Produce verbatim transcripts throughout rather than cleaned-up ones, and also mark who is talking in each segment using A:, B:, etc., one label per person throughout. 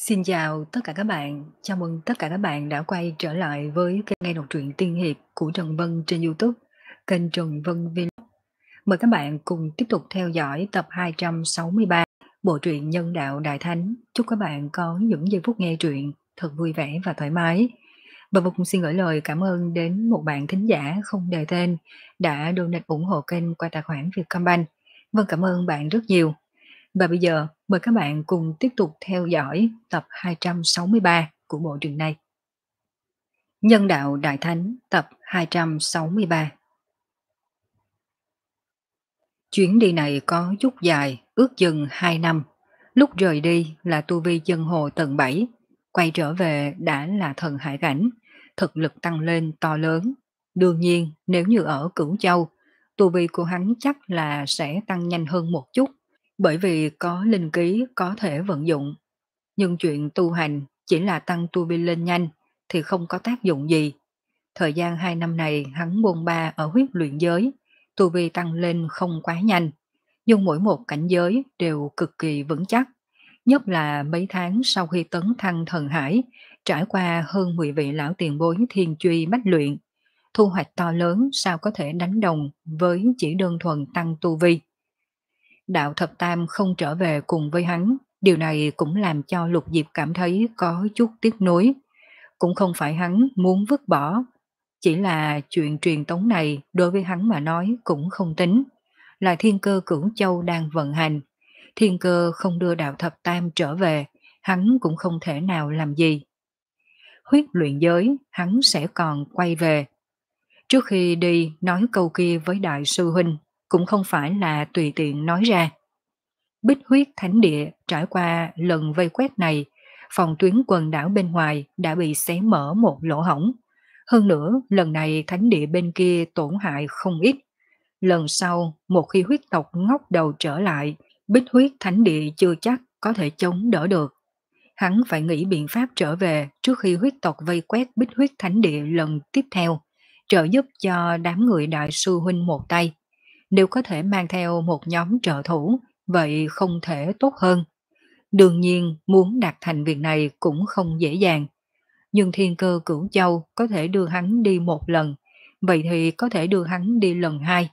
A: Xin chào tất cả các bạn, chào mừng tất cả các bạn đã quay trở lại với kênh nghe đọc truyện tiên hiệp của Trần Vân trên YouTube, kênh Trần Vân Vlog. Mời các bạn cùng tiếp tục theo dõi tập hai trăm sáu mươi ba bộ truyện Nhân đạo Đại Thánh. Chúc các bạn có những giây phút nghe truyện thật vui vẻ và thoải mái. Và vô cùng xin gửi lời cảm ơn đến một bạn thính giả không đề tên đã donate ủng hộ kênh qua tài khoản Vietcombank. Vâng, cảm ơn bạn rất nhiều. Và bây giờ mời các bạn cùng tiếp tục theo dõi tập hai trăm sáu mươi ba của bộ truyện này. Nhân đạo Đại Thánh tập hai trăm sáu mươi ba. Chuyến đi này có chút dài, ước chừng hai năm. Lúc rời đi là tu vi chân hồ tầng bảy, quay trở về đã là thần hải cảnh, thực lực tăng lên to lớn. Đương nhiên nếu như ở Cửu Châu, tu vi của hắn chắc là sẽ tăng nhanh hơn một chút, bởi vì có linh ký có thể vận dụng. Nhưng chuyện tu hành chỉ là tăng tu vi lên nhanh thì không có tác dụng gì. Thời gian hai năm này hắn bôn ba ở huyết luyện giới, tu vi tăng lên không quá nhanh, nhưng mỗi một cảnh giới đều cực kỳ vững chắc. Nhất là mấy tháng sau khi tấn thăng thần hải, trải qua hơn mười vị lão tiền bối thiên truy bách luyện, thu hoạch to lớn sao có thể đánh đồng với chỉ đơn thuần tăng tu vi. Đạo thập tam không trở về cùng với hắn, điều này cũng làm cho Lục Diệp cảm thấy có chút tiếc nuối. Cũng không phải hắn muốn vứt bỏ, chỉ là chuyện truyền tống này đối với hắn mà nói cũng không tính. Là thiên cơ Cửu Châu đang vận hành, thiên cơ không đưa đạo thập tam trở về, hắn cũng không thể nào làm gì. Huyết luyện giới hắn sẽ còn quay về. Trước khi đi nói câu kia với đại sư huynh, cũng không phải là tùy tiện nói ra. Bích huyết thánh địa trải qua lần vây quét này, phòng tuyến quần đảo bên ngoài đã bị xé mở một lỗ hổng. Hơn nữa, lần này thánh địa bên kia tổn hại không ít. Lần sau, một khi huyết tộc ngóc đầu trở lại, bích huyết thánh địa chưa chắc có thể chống đỡ được. Hắn phải nghĩ biện pháp trở về trước khi huyết tộc vây quét bích huyết thánh địa lần tiếp theo, trợ giúp cho đám người đại sư huynh một tay. Nếu có thể mang theo một nhóm trợ thủ, vậy không thể tốt hơn. Đương nhiên, muốn đạt thành việc này cũng không dễ dàng. Nhưng thiên cơ Cửu Châu có thể đưa hắn đi một lần, vậy thì có thể đưa hắn đi lần hai.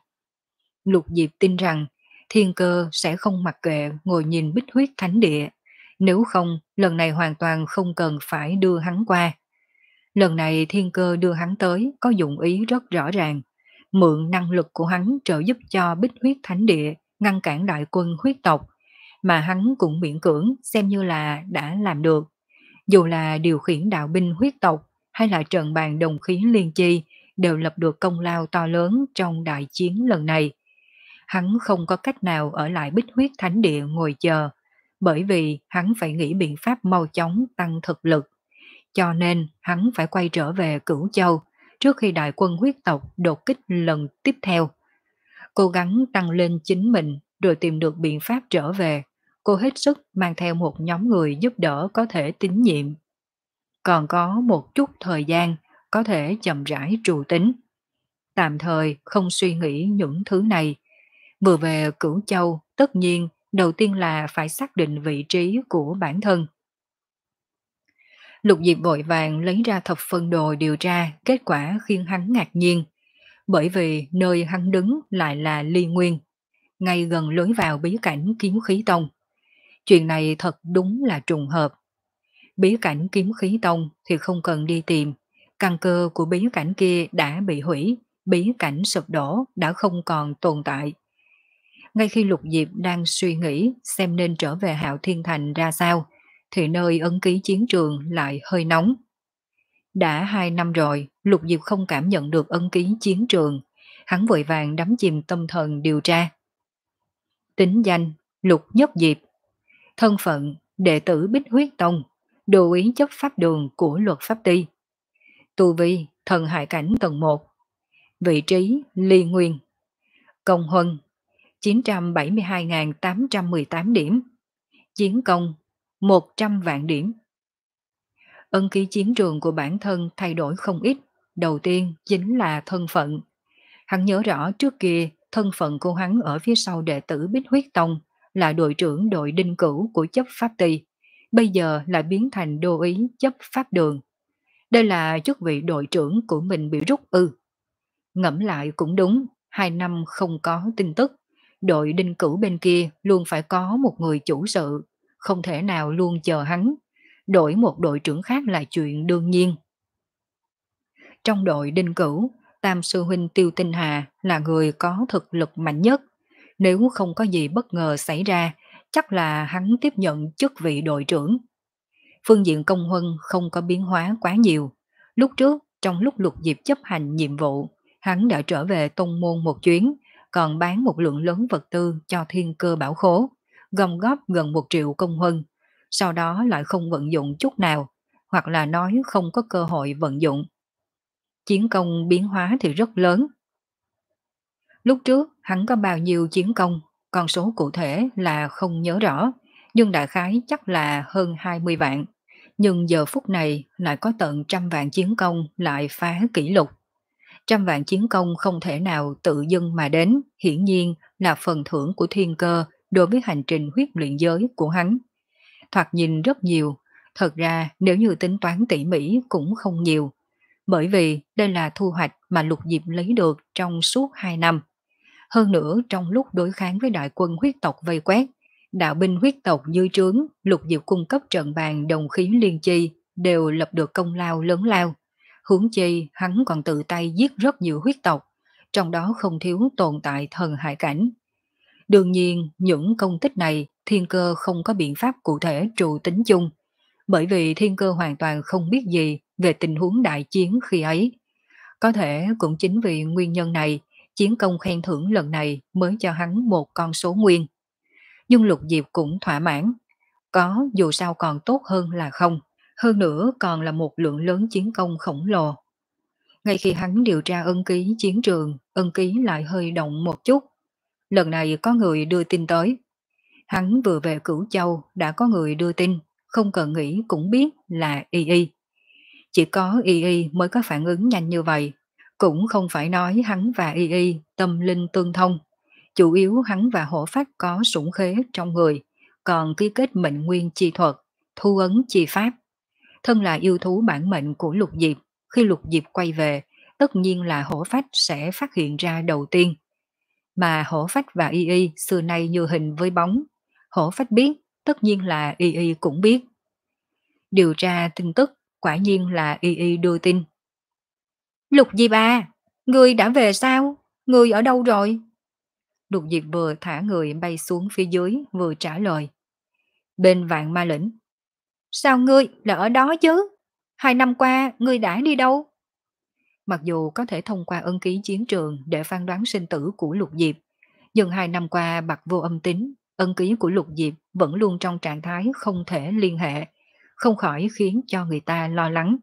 A: Lục Diệp tin rằng thiên cơ sẽ không mặc kệ ngồi nhìn bích huyết thánh địa. Nếu không, lần này hoàn toàn không cần phải đưa hắn qua. Lần này thiên cơ đưa hắn tới có dụng ý rất rõ ràng. Mượn năng lực của hắn trợ giúp cho bích huyết thánh địa ngăn cản đại quân huyết tộc, mà hắn cũng miễn cưỡng xem như là đã làm được. Dù là điều khiển đạo binh huyết tộc hay là trận bàn đồng khí liên chi đều lập được công lao to lớn trong đại chiến lần này. Hắn không có cách nào ở lại bích huyết thánh địa ngồi chờ, bởi vì hắn phải nghĩ biện pháp mau chóng tăng thực lực. Cho nên hắn phải quay trở về Cửu Châu trước khi đại quân huyết tộc đột kích lần tiếp theo. Cố gắng tăng lên chính mình rồi tìm được biện pháp trở về. Cô hết sức mang theo một nhóm người giúp đỡ có thể tín nhiệm. Còn có một chút thời gian có thể chậm rãi trụ tính. Tạm thời không suy nghĩ những thứ này. Vừa về Cửu Châu, tất nhiên đầu tiên là phải xác định vị trí của bản thân. Lục Diệp vội vàng lấy ra thập phân đồ điều tra, kết quả khiến hắn ngạc nhiên. Bởi vì nơi hắn đứng lại là Ly Nguyên, ngay gần lối vào bí cảnh Kiếm Khí Tông. Chuyện này thật đúng là trùng hợp. Bí cảnh Kiếm Khí Tông thì không cần đi tìm, căn cơ của bí cảnh kia đã bị hủy, bí cảnh sụp đổ đã không còn tồn tại. Ngay khi Lục Diệp đang suy nghĩ xem nên trở về Hạo Thiên Thành ra sao, thì nơi ấn ký chiến trường lại hơi nóng. Đã hai năm rồi, Lục Diệp không cảm nhận được ấn ký chiến trường, hắn vội vàng đắm chìm tâm thần điều tra. Tính danh Lục Nhất Diệp, thân phận đệ tử Bích Huyết Tông, đồ ý chấp pháp đường của luật pháp ty, tu vi thần hải cảnh tầng một, vị trí Ly Nguyên, công huân chín trăm bảy mươi hai nghìn tám trăm mười tám điểm, chiến công một trăm vạn điểm. Ân ký chiến trường của bản thân thay đổi không ít, đầu tiên chính là thân phận. Hắn nhớ rõ trước kia thân phận của hắn ở phía sau đệ tử Bích Huyết Tông là đội trưởng đội đinh cửu của chấp pháp ty, bây giờ lại biến thành đô úy chấp pháp đường. Đây là chức vị đội trưởng của mình bị rút ư? Ngẫm lại cũng đúng, hai năm không có tin tức, đội Đinh Cửu bên kia luôn phải có một người chủ sự, không thể nào luôn chờ hắn. Đổi một đội trưởng khác là chuyện đương nhiên. Trong đội Đinh Cửu, Tam sư huynh Tiêu Tinh Hà là người có thực lực mạnh nhất. Nếu không có gì bất ngờ xảy ra, chắc là hắn tiếp nhận chức vị đội trưởng. Phương diện công huân không có biến hóa quá nhiều. Lúc trước, trong lúc Lục Diệp chấp hành nhiệm vụ, hắn đã trở về tông môn một chuyến, còn bán một lượng lớn vật tư cho thiên cơ bảo khố, gom góp gần một triệu công huân, sau đó lại không vận dụng chút nào, hoặc là nói không có cơ hội vận dụng. Chiến công biến hóa thì rất lớn. Lúc trước hắn có bao nhiêu chiến công, con số cụ thể là không nhớ rõ, nhưng đại khái chắc là hơn hai mươi vạn. Nhưng giờ phút này lại có tận trăm vạn chiến công lại phá kỷ lục. Trăm vạn chiến công không thể nào tự dưng mà đến, hiển nhiên là phần thưởng của thiên cơ đối với hành trình huyết luyện giới của hắn. Thoạt nhìn rất nhiều, thật ra nếu như tính toán tỉ mỉ cũng không nhiều, bởi vì đây là thu hoạch mà Lục Diệp lấy được trong suốt hai năm. Hơn nữa trong lúc đối kháng với đại quân huyết tộc vây quét, đạo binh huyết tộc dư trướng, Lục Diệp cung cấp trận bàn đồng khí liên chi đều lập được công lao lớn lao. Huống chi hắn còn tự tay giết rất nhiều huyết tộc, trong đó không thiếu tồn tại thần hải cảnh. Đương nhiên những công tích này thiên cơ không có biện pháp cụ thể trụ tính chung, bởi vì thiên cơ hoàn toàn không biết gì về tình huống đại chiến khi ấy. Có thể cũng chính vì nguyên nhân này, chiến công khen thưởng lần này mới cho hắn một con số nguyên. Nhưng Lục Diệp cũng thỏa mãn, có dù sao còn tốt hơn là không, hơn nữa còn là một lượng lớn chiến công khổng lồ. Ngay khi hắn điều tra ân ký chiến trường, ân ký lại hơi động một chút. Lần này có người đưa tin tới. Hắn vừa về Cửu Châu đã có người đưa tin, không cần nghĩ cũng biết là Y Y. Chỉ có Y Y mới có phản ứng nhanh như vậy. Cũng không phải nói hắn và Y Y tâm linh tương thông. Chủ yếu hắn và Hổ Phách có sủng khế trong người, còn ký kết mệnh nguyên chi thuật, thu ấn chi pháp. Thân là yêu thú bản mệnh của Lục Diệp, khi Lục Diệp quay về, tất nhiên là Hổ Phách sẽ phát hiện ra đầu tiên. Mà Hổ Phách và Y Y xưa nay như hình với bóng. Hổ Phách biết, tất nhiên là Y Y cũng biết. Điều tra tin tức, quả nhiên là Y Y đưa tin. Lục Diệp à, người đã về sao? Người ở đâu rồi? Lục Diệp vừa thả người bay xuống phía dưới vừa trả lời. Bên Vạn Ma Lĩnh. Sao ngươi là ở đó chứ? Hai năm qua ngươi đã đi đâu? Mặc dù có thể thông qua ân ký chiến trường để phán đoán sinh tử của Lục Diệp, nhưng hai năm qua bạc vô âm tính, ân ký của Lục Diệp vẫn luôn trong trạng thái không thể liên hệ, không khỏi khiến cho người ta lo lắng.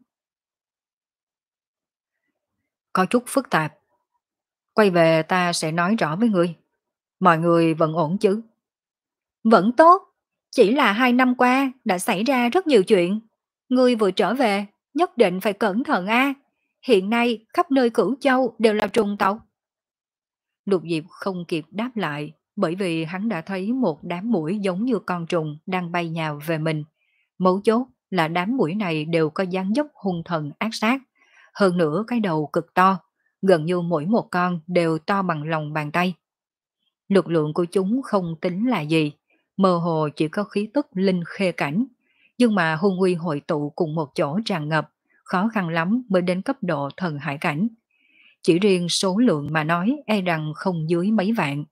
A: Có chút phức tạp. Quay về ta sẽ nói rõ với ngươi. Mọi người vẫn ổn chứ? Vẫn tốt, chỉ là hai năm qua đã xảy ra rất nhiều chuyện. Ngươi vừa trở về, nhất định phải cẩn thận a. Hiện nay khắp nơi Cửu Châu đều là trùng tộc. Lục Diệp không kịp đáp lại, bởi vì hắn đã thấy một đám muỗi giống như con trùng đang bay nhào về mình. Mấu chốt là đám muỗi này đều có dáng dấp hung thần ác sát. Hơn nữa cái đầu cực to, gần như mỗi một con đều to bằng lòng bàn tay. Lực lượng của chúng không tính là gì, mơ hồ chỉ có khí tức linh khê cảnh, nhưng mà hung uy hội tụ cùng một chỗ tràn ngập, khó khăn lắm mới đến cấp độ thần hải cảnh. Chỉ riêng số lượng mà nói e rằng không dưới mấy vạn.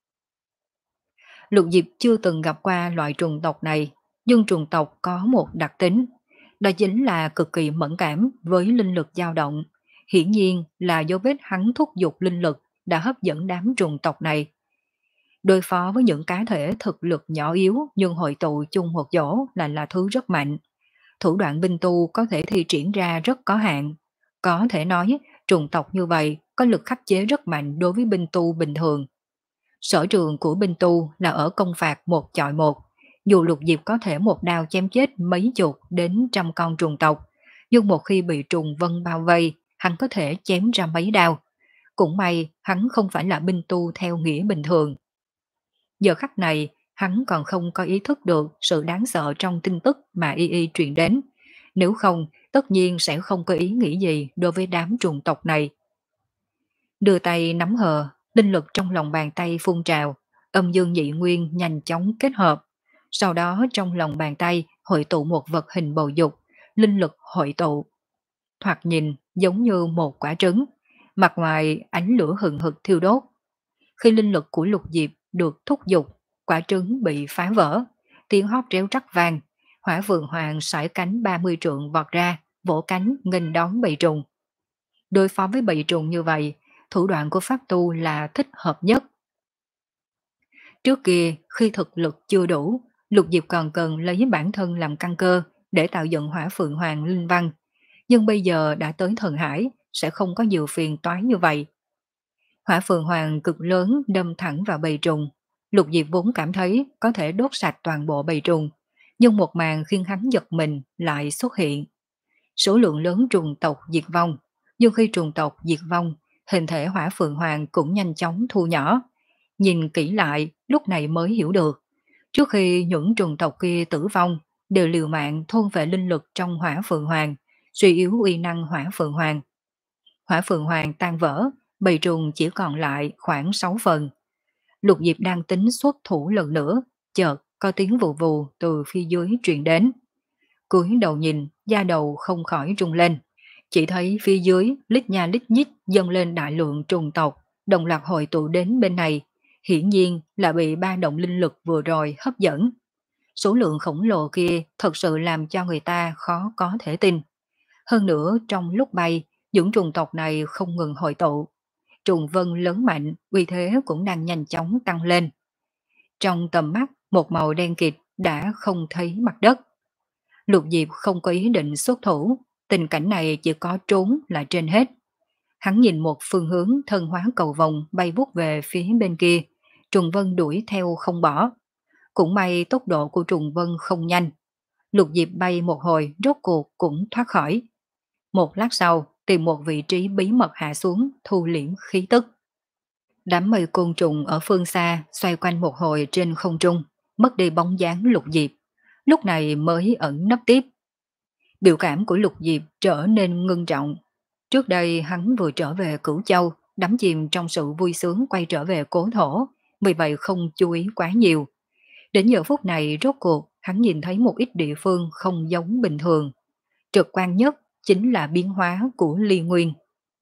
A: Lục Diệp chưa từng gặp qua loại trùng tộc này, nhưng trùng tộc có một đặc tính, đó chính là cực kỳ mẫn cảm với linh lực dao động. Hiển nhiên là dấu vết hắn thúc giục linh lực đã hấp dẫn đám trùng tộc này. Đối phó với những cá thể thực lực nhỏ yếu nhưng hội tụ chung một chỗ là là thứ rất mạnh. Thủ đoạn binh tu có thể thi triển ra rất có hạn. Có thể nói trùng tộc như vậy có lực khắc chế rất mạnh đối với binh tu bình thường. Sở trường của binh tu là ở công phạt một chọi một. Dù Lục Diệp có thể một đao chém chết mấy chục đến trăm con trùng tộc, nhưng một khi bị trùng vân bao vây, hắn có thể chém ra mấy đao. Cũng may hắn không phải là binh tu theo nghĩa bình thường. Giờ khắc này, hắn còn không có ý thức được sự đáng sợ trong tin tức mà y y truyền đến. Nếu không, tất nhiên sẽ không có ý nghĩ gì đối với đám trùng tộc này. Đưa tay nắm hờ, linh lực trong lòng bàn tay phun trào, âm dương nhị nguyên nhanh chóng kết hợp. Sau đó trong lòng bàn tay hội tụ một vật hình bầu dục, linh lực hội tụ. Thoạt nhìn giống như một quả trứng, mặt ngoài ánh lửa hừng hực thiêu đốt. Khi linh lực của Lục Diệp được thúc giục, quả trứng bị phá vỡ, tiếng hót réo rắt vang, Hỏa Vượng Hoàng sải cánh ba mươi trượng vọt ra, vỗ cánh nghênh đón bầy trùng. Đối phó với bầy trùng như vậy, thủ đoạn của pháp tu là thích hợp nhất. Trước kia, khi thực lực chưa đủ, Lục Diệp còn cần lấy bản thân làm căn cơ để tạo dựng Hỏa Phượng Hoàng linh văn. Nhưng bây giờ đã tới thần hải, sẽ không có nhiều phiền toái như vậy. Hỏa Phượng Hoàng cực lớn đâm thẳng vào bầy trùng. Lục Diệp vốn cảm thấy có thể đốt sạch toàn bộ bầy trùng, nhưng một màn khiến hắn giật mình lại xuất hiện. Số lượng lớn trùng tộc diệt vong, nhưng khi trùng tộc diệt vong, hình thể Hỏa Phượng Hoàng cũng nhanh chóng thu nhỏ. Nhìn kỹ lại, lúc này mới hiểu được. Trước khi những trùng tộc kia tử vong, đều liều mạng thôn vệ linh lực trong Hỏa Phượng Hoàng, suy yếu uy năng Hỏa Phượng Hoàng. Hỏa Phượng Hoàng tan vỡ, bầy trùng chỉ còn lại khoảng sáu phần. Lục Diệp đang tính xuất thủ lần nữa, chợt có tiếng vù vù từ phía dưới truyền đến. Cúi đầu nhìn, da đầu không khỏi rung lên. Chỉ thấy phía dưới lít nha lít nhít dâng lên đại lượng trùng tộc, đồng loạt hội tụ đến bên này. Hiển nhiên là bị ba động linh lực vừa rồi hấp dẫn. Số lượng khổng lồ kia thật sự làm cho người ta khó có thể tin. Hơn nữa trong lúc bay, những trùng tộc này không ngừng hội tụ. Trùng vân lớn mạnh, uy thế cũng đang nhanh chóng tăng lên. Trong tầm mắt, một màu đen kịt đã không thấy mặt đất. Lục Diệp không có ý định xuất thủ, tình cảnh này chỉ có trốn là trên hết. Hắn nhìn một phương hướng thân hóa cầu vòng bay vút về phía bên kia, trùng vân đuổi theo không bỏ. Cũng may tốc độ của trùng vân không nhanh. Lục Diệp bay một hồi rốt cuộc cũng thoát khỏi. Một lát sau, tìm một vị trí bí mật hạ xuống, thu liễm khí tức. Đám mây côn trùng ở phương xa xoay quanh một hồi trên không trung, mất đi bóng dáng Lục Diệp. Lúc này mới ẩn nấp tiếp. Biểu cảm của Lục Diệp trở nên ngưng trọng. Trước đây hắn vừa trở về Cửu Châu, đắm chìm trong sự vui sướng quay trở về cố thổ, vì vậy không chú ý quá nhiều. Đến giờ phút này rốt cuộc hắn nhìn thấy một ít địa phương không giống bình thường. Trực quan nhất chính là biến hóa của Ly Nguyên.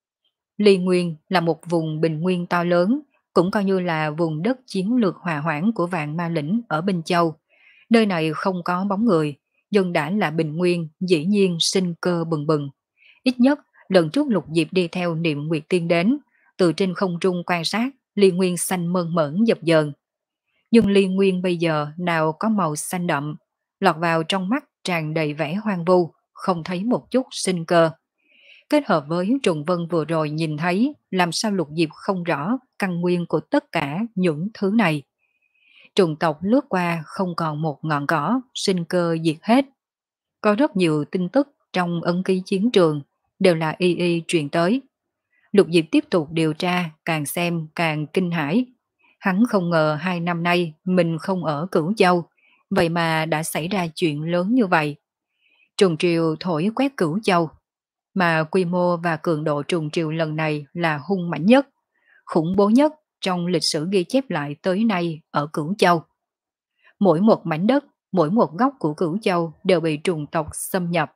A: Ly Nguyên là một vùng bình nguyên to lớn, cũng coi như là vùng đất chiến lược hòa hoãn của Vạn Ma Lĩnh ở Bình Châu. Nơi này không có bóng người, nhưng đã là bình nguyên, dĩ nhiên sinh cơ bừng bừng. Ít nhất, lần trước Lục Diệp đi theo Niệm Nguyệt Tiên đến, từ trên không trung quan sát, Ly Nguyên xanh mơn mởn dập dờn. Nhưng Ly Nguyên bây giờ nào có màu xanh đậm, lọt vào trong mắt tràn đầy vẻ hoang vu, không thấy một chút sinh cơ. Kết hợp với trùng vân vừa rồi nhìn thấy, làm sao Lục Diệp không rõ căn nguyên của tất cả những thứ này. Trùng tộc lướt qua không còn một ngọn cỏ, sinh cơ diệt hết. Có rất nhiều tin tức trong ấn ký chiến trường, đều là y y truyền tới. Lục Diệp tiếp tục điều tra, càng xem càng kinh hãi. Hắn không ngờ hai năm nay mình không ở Cửu Châu, vậy mà đã xảy ra chuyện lớn như vậy. Trùng triều thổi quét Cửu Châu, mà quy mô và cường độ trùng triều lần này là hung mãnh nhất, khủng bố nhất trong lịch sử ghi chép lại tới nay ở Cửu Châu. Mỗi một mảnh đất, mỗi một góc của Cửu Châu đều bị trùng tộc xâm nhập.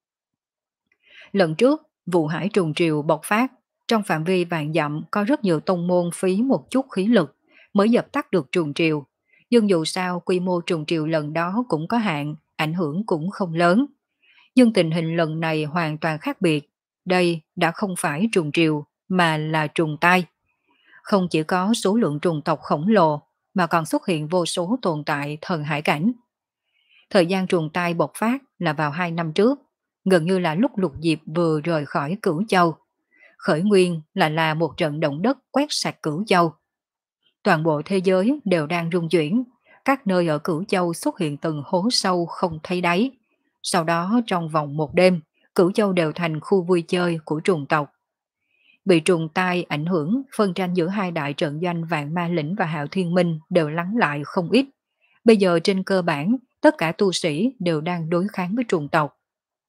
A: Lần trước, vụ hải trùng triều bộc phát, trong phạm vi vạn dặm có rất nhiều tông môn phí một chút khí lực mới dập tắt được trùng triều. Nhưng dù sao quy mô trùng triều lần đó cũng có hạn, ảnh hưởng cũng không lớn. Nhưng tình hình lần này hoàn toàn khác biệt. Đây đã không phải trùng triều mà là trùng tai. Không chỉ có số lượng trùng tộc khổng lồ mà còn xuất hiện vô số tồn tại thần hải cảnh. Thời gian trùng tai bộc phát là vào hai năm trước, gần như là lúc Lục Diệp vừa rời khỏi Cửu Châu. Khởi nguyên là là một trận động đất quét sạch Cửu Châu. Toàn bộ thế giới đều đang rung chuyển, các nơi ở Cửu Châu xuất hiện từng hố sâu không thấy đáy. Sau đó trong vòng một đêm, Cửu Châu đều thành khu vui chơi của trùng tộc. Bị trùng tai ảnh hưởng, phân tranh giữa hai đại trận doanh Vạn Ma Lĩnh và Hạo Thiên Minh đều lắng lại không ít. Bây giờ trên cơ bản, tất cả tu sĩ đều đang đối kháng với trùng tộc.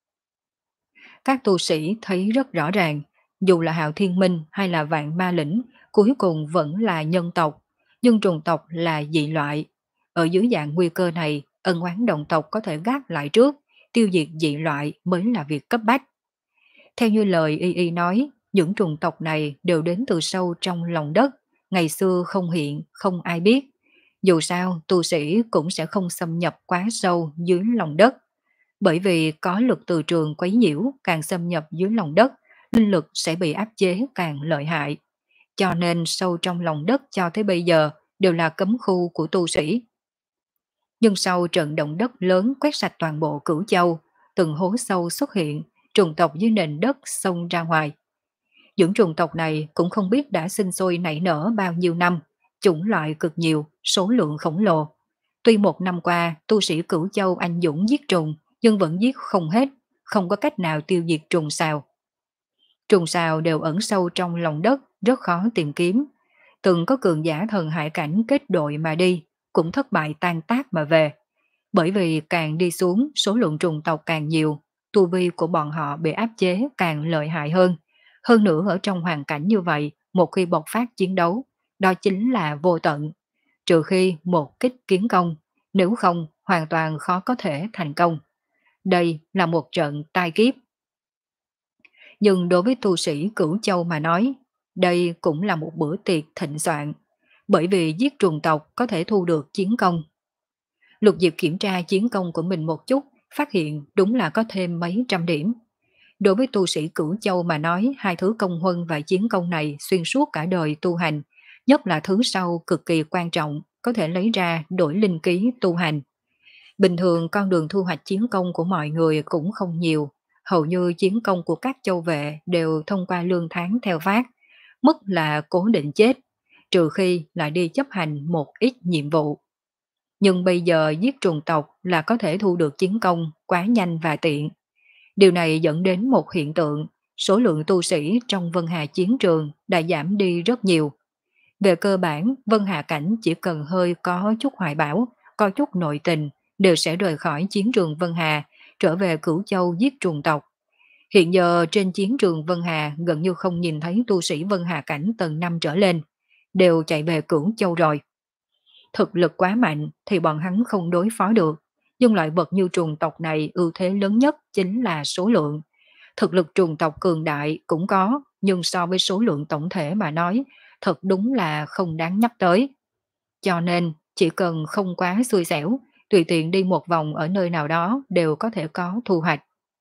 A: Các tu sĩ thấy rất rõ ràng, dù là Hạo Thiên Minh hay là Vạn Ma Lĩnh, cuối cùng vẫn là nhân tộc, nhưng trùng tộc là dị loại. Ở dưới dạng nguy cơ này, ân oán đồng tộc có thể gác lại trước, tiêu diệt dị loại mới là việc cấp bách. Theo như lời Y Y nói, những trùng tộc này đều đến từ sâu trong lòng đất, ngày xưa không hiện, không ai biết. Dù sao, tu sĩ cũng sẽ không xâm nhập quá sâu dưới lòng đất, bởi vì có lực từ trường quấy nhiễu càng xâm nhập dưới lòng đất, linh lực sẽ bị áp chế càng lợi hại. Cho nên sâu trong lòng đất cho tới bây giờ đều là cấm khu của tu sĩ. Nhưng sau trận động đất lớn quét sạch toàn bộ Cửu Châu, từng hố sâu xuất hiện, trùng tộc dưới nền đất xông ra ngoài. Những trùng tộc này cũng không biết đã sinh sôi nảy nở bao nhiêu năm, chủng loại cực nhiều, số lượng khổng lồ. Tuy một năm qua, tu sĩ Cửu Châu anh dũng giết trùng, nhưng vẫn giết không hết, không có cách nào tiêu diệt trùng sào. Trùng sào đều ẩn sâu trong lòng đất, rất khó tìm kiếm. Từng có cường giả thần hải cảnh kết đội mà đi, cũng thất bại tan tác mà về. Bởi vì càng đi xuống, số lượng trùng tộc càng nhiều, tu vi của bọn họ bị áp chế càng lợi hại hơn. Hơn nữa ở trong hoàn cảnh như vậy, một khi bộc phát chiến đấu, đó chính là vô tận. Trừ khi một kích kiến công, nếu không hoàn toàn khó có thể thành công. Đây là một trận tai kiếp. Nhưng đối với tu sĩ Cửu Châu mà nói, đây cũng là một bữa tiệc thịnh soạn, bởi vì giết trùng tộc có thể thu được chiến công. Lục Diệp kiểm tra chiến công của mình một chút, phát hiện đúng là có thêm mấy trăm điểm. Đối với tu sĩ Cửu Châu mà nói, hai thứ công huân và chiến công này xuyên suốt cả đời tu hành, nhất là thứ sau cực kỳ quan trọng, có thể lấy ra đổi linh ký tu hành. Bình thường con đường thu hoạch chiến công của mọi người cũng không nhiều, hầu như chiến công của các châu vệ đều thông qua lương tháng theo phát, mức là cố định chết, trừ khi lại đi chấp hành một ít nhiệm vụ. Nhưng bây giờ giết trùng tộc là có thể thu được chiến công quá nhanh và tiện. Điều này dẫn đến một hiện tượng, số lượng tu sĩ trong Vân Hà chiến trường đã giảm đi rất nhiều. Về cơ bản, Vân Hà cảnh chỉ cần hơi có chút hoài bão, có chút nội tình, đều sẽ rời khỏi chiến trường Vân Hà, trở về Cửu Châu giết trùng tộc. Hiện giờ trên chiến trường Vân Hà gần như không nhìn thấy tu sĩ Vân Hà cảnh tầng năm trở lên, đều chạy về Cửu Châu rồi. Thực lực quá mạnh thì bọn hắn không đối phó được, nhưng loại vật như trùng tộc này ưu thế lớn nhất chính là số lượng. Thực lực trùng tộc cường đại cũng có, nhưng so với số lượng tổng thể mà nói, thật đúng là không đáng nhắc tới. Cho nên, chỉ cần không quá xui xẻo, tùy tiện đi một vòng ở nơi nào đó đều có thể có thu hoạch.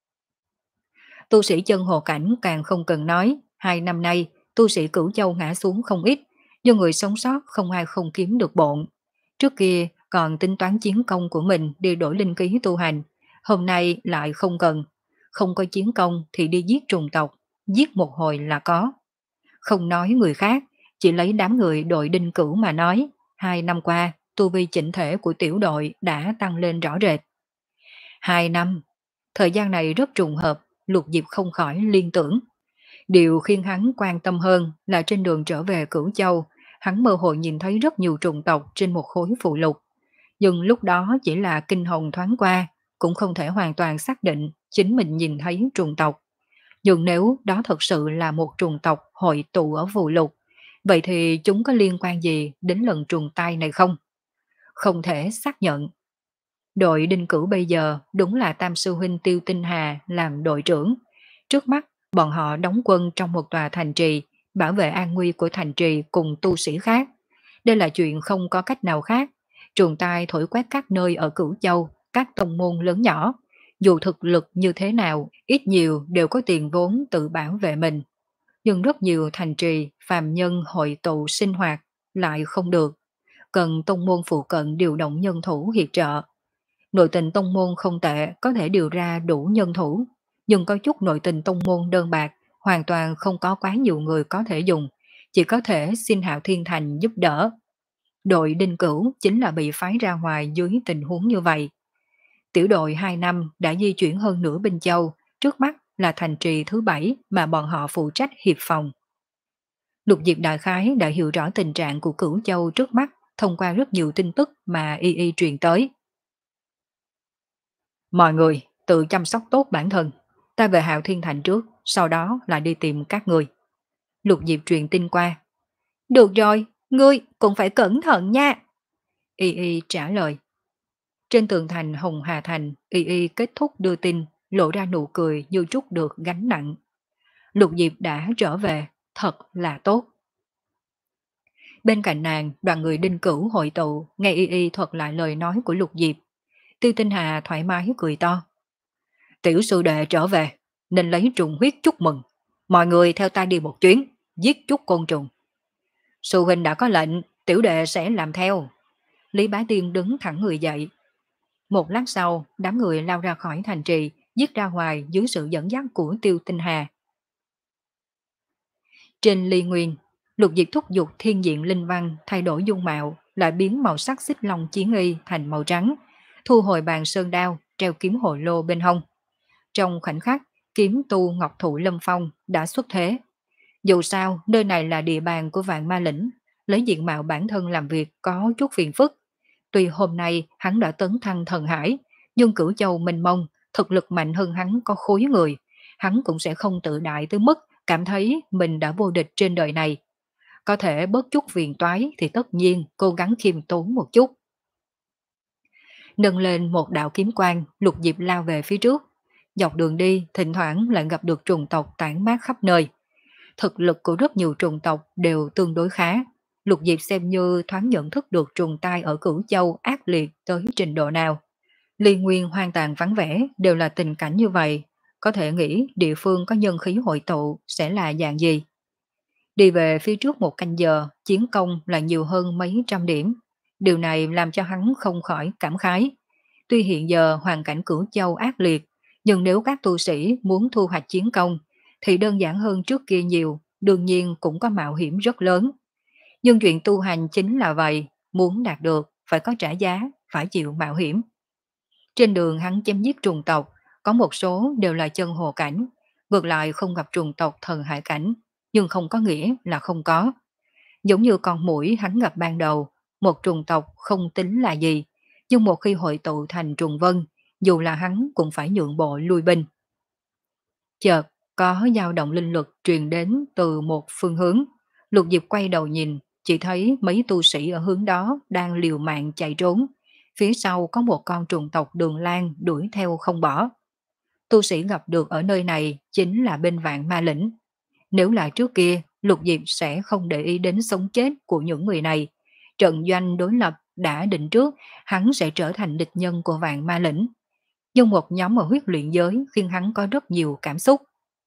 A: Tu sĩ chân hồ cảnh càng không cần nói, hai năm nay, tu sĩ Cửu Châu ngã xuống không ít, nhưng người sống sót không ai không kiếm được bộn. Trước kia còn tính toán chiến công của mình đi đổi linh ký tu hành, hôm nay lại không cần. Không có chiến công thì đi giết trùng tộc, giết một hồi là có. Không nói người khác, chỉ lấy đám người đội đinh cửu mà nói, hai năm qua, tu vi chỉnh thể của tiểu đội đã tăng lên rõ rệt. Hai năm, thời gian này rất trùng hợp, Lục Diệp không khỏi liên tưởng. Điều khiến hắn quan tâm hơn là trên đường trở về Cửu Châu, hắn mơ hồ nhìn thấy rất nhiều trùng tộc trên một khối phụ lục. Nhưng lúc đó chỉ là kinh hồng thoáng qua, cũng không thể hoàn toàn xác định chính mình nhìn thấy trùng tộc. Nhưng nếu đó thật sự là một trùng tộc hội tụ ở phụ lục, vậy thì chúng có liên quan gì đến lần trùng tai này không? Không thể xác nhận. Đội đinh cửu bây giờ đúng là Tam Sư Huynh Tiêu Tinh Hà làm đội trưởng. Trước mắt, bọn họ đóng quân trong một tòa thành trì, bảo vệ an nguy của thành trì cùng tu sĩ khác. Đây là chuyện không có cách nào khác. Trùng tai thổi quét các nơi ở Cửu Châu, các tông môn lớn nhỏ. Dù thực lực như thế nào, ít nhiều đều có tiền vốn tự bảo vệ mình. Nhưng rất nhiều thành trì, phàm nhân hội tụ sinh hoạt lại không được. Cần tông môn phụ cận điều động nhân thủ hiệp trợ. Nội tình tông môn không tệ, có thể điều ra đủ nhân thủ, nhưng có chút nội tình tông môn đơn bạc, hoàn toàn không có quá nhiều người có thể dùng, chỉ có thể xin Hạo Thiên Thành giúp đỡ. Đội đinh cửu chính là bị phái ra ngoài dưới tình huống như vậy. Tiểu đội hai năm đã di chuyển hơn nửa Binh Châu, trước mắt là thành trì thứ bảy mà bọn họ phụ trách hiệp phòng. Lục Diệp đại khái đã hiểu rõ tình trạng của Cửu Châu trước mắt, thông qua rất nhiều tin tức mà y y truyền tới. Mọi người tự chăm sóc tốt bản thân, ta về Hạo Thiên Thành trước, sau đó là đi tìm các người. Lục Diệp truyền tin qua. Được rồi, ngươi cũng phải cẩn thận nha. Y y trả lời. Trên tường thành Hồng Hà Thành, Y y kết thúc đưa tin, lộ ra nụ cười như trút được gánh nặng. Lục Diệp đã trở về, thật là tốt. Bên cạnh nàng, đoàn người Đinh Cửu hội tụ, nghe Y y thuật lại lời nói của Lục Diệp. Tiêu Tinh Hà thoải mái cười to. Tiểu sư đệ trở về, nên lấy trùng huyết chúc mừng. Mọi người theo ta đi một chuyến, giết chút côn trùng. Sư huynh đã có lệnh, tiểu đệ sẽ làm theo. Lý Bá Tiên đứng thẳng người dậy. Một lát sau, đám người lao ra khỏi thành trì, giết ra ngoài dưới sự dẫn dắt của Tiêu Tinh Hà. Trên ly nguyên, Lục Diệp thúc giục thiên diện linh văn thay đổi dung mạo, lại biến màu sắc xích long chiến y thành màu trắng, thu hồi bàn sơn đao, treo kiếm hồ lô bên hông. Trong khoảnh khắc, kiếm tu Ngọc Thụ Lâm Phong đã xuất thế. Dù sao, nơi này là địa bàn của Vạn Ma Lĩnh, lấy diện mạo bản thân làm việc có chút phiền phức. Tuy hôm nay hắn đã tấn thăng thần hải, nhưng Cửu Châu mênh mông, thực lực mạnh hơn hắn có khối người, hắn cũng sẽ không tự đại tới mức cảm thấy mình đã vô địch trên đời này. Có thể bớt chút phiền toái thì tất nhiên cố gắng khiêm tốn một chút. Nâng lên một đạo kiếm quang, Lục Diệp lao về phía trước. Dọc đường đi, thỉnh thoảng lại gặp được trùng tộc tản mát khắp nơi. Thực lực của rất nhiều trùng tộc đều tương đối khá. Lục Diệp xem như thoáng nhận thức được trùng tai ở Cửu Châu ác liệt tới trình độ nào. Liên nguyên hoang tàn vắng vẻ đều là tình cảnh như vậy. Có thể nghĩ địa phương có nhân khí hội tụ sẽ là dạng gì. Đi về phía trước một canh giờ, chiến công là nhiều hơn mấy trăm điểm. Điều này làm cho hắn không khỏi cảm khái. Tuy hiện giờ hoàn cảnh Cửu Châu ác liệt, nhưng nếu các tu sĩ muốn thu hoạch chiến công, thì đơn giản hơn trước kia nhiều, đương nhiên cũng có mạo hiểm rất lớn. Nhưng chuyện tu hành chính là vậy, muốn đạt được, phải có trả giá, phải chịu mạo hiểm. Trên đường hắn chém giết trùng tộc, có một số đều là chân hồ cảnh, ngược lại không gặp trùng tộc thần hải cảnh, nhưng không có nghĩa là không có. Giống như con muỗi hắn gặp ban đầu, một trùng tộc không tính là gì, nhưng một khi hội tụ thành trùng vân, dù là hắn cũng phải nhượng bộ lui binh. Chợt, có dao động linh lực truyền đến từ một phương hướng. Lục Diệp quay đầu nhìn, chỉ thấy mấy tu sĩ ở hướng đó đang liều mạng chạy trốn. Phía sau có một con trùng tộc Đường Lan đuổi theo không bỏ. Tu sĩ gặp được ở nơi này chính là bên Vạn Ma Lĩnh. Nếu là trước kia, Lục Diệp sẽ không để ý đến sống chết của những người này. Trận doanh đối lập đã định trước hắn sẽ trở thành địch nhân của Vạn Ma Lĩnh. Nhưng một nhóm ở huyết luyện giới khiến hắn có rất nhiều cảm xúc.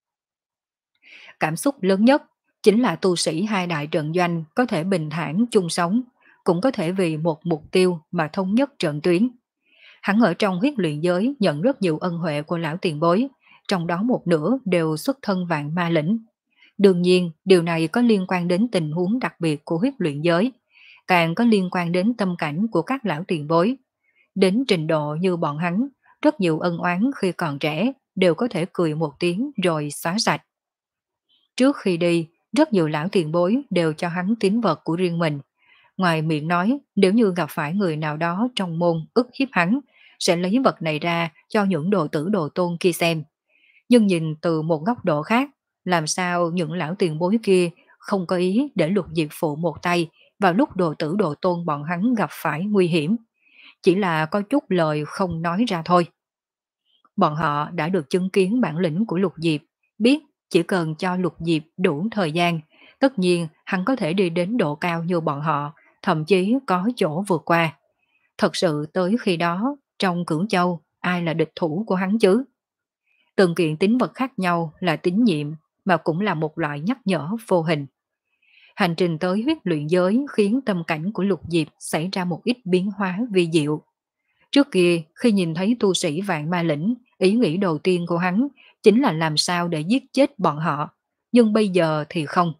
A: Cảm xúc lớn nhất chính là tu sĩ hai đại trận doanh có thể bình thản chung sống, cũng có thể vì một mục tiêu mà thống nhất trận tuyến. Hắn ở trong huyết luyện giới nhận rất nhiều ân huệ của lão tiền bối, trong đó một nửa đều xuất thân Vạn Ma Lĩnh. Đương nhiên, điều này có liên quan đến tình huống đặc biệt của huyết luyện giới, càng có liên quan đến tâm cảnh của các lão tiền bối. Đến trình độ như bọn hắn, rất nhiều ân oán khi còn trẻ đều có thể cười một tiếng rồi xóa sạch. Trước khi đi, rất nhiều lão tiền bối đều cho hắn tín vật của riêng mình. Ngoài miệng nói, nếu như gặp phải người nào đó trong môn ức hiếp hắn, sẽ lấy vật này ra cho những đồ tử đồ tôn kia xem. Nhưng nhìn từ một góc độ khác, làm sao những lão tiền bối kia không có ý để Lục Diệp phụ một tay vào lúc đồ tử đồ tôn bọn hắn gặp phải nguy hiểm. Chỉ là có chút lời không nói ra thôi. Bọn họ đã được chứng kiến bản lĩnh của Lục Diệp, biết chỉ cần cho Lục Diệp đủ thời gian, tất nhiên hắn có thể đi đến độ cao như bọn họ, thậm chí có chỗ vượt qua. Thật sự tới khi đó, trong Cửu Châu, ai là địch thủ của hắn chứ? Từng kiện tín vật khác nhau là tín nhiệm, mà cũng là một loại nhắc nhở vô hình. Hành trình tới huyết luyện giới khiến tâm cảnh của Lục Diệp xảy ra một ít biến hóa vi diệu. Trước kia, khi nhìn thấy tu sĩ Vạn Ma Lĩnh, ý nghĩ đầu tiên của hắn chính là làm sao để giết chết bọn họ, nhưng bây giờ thì không.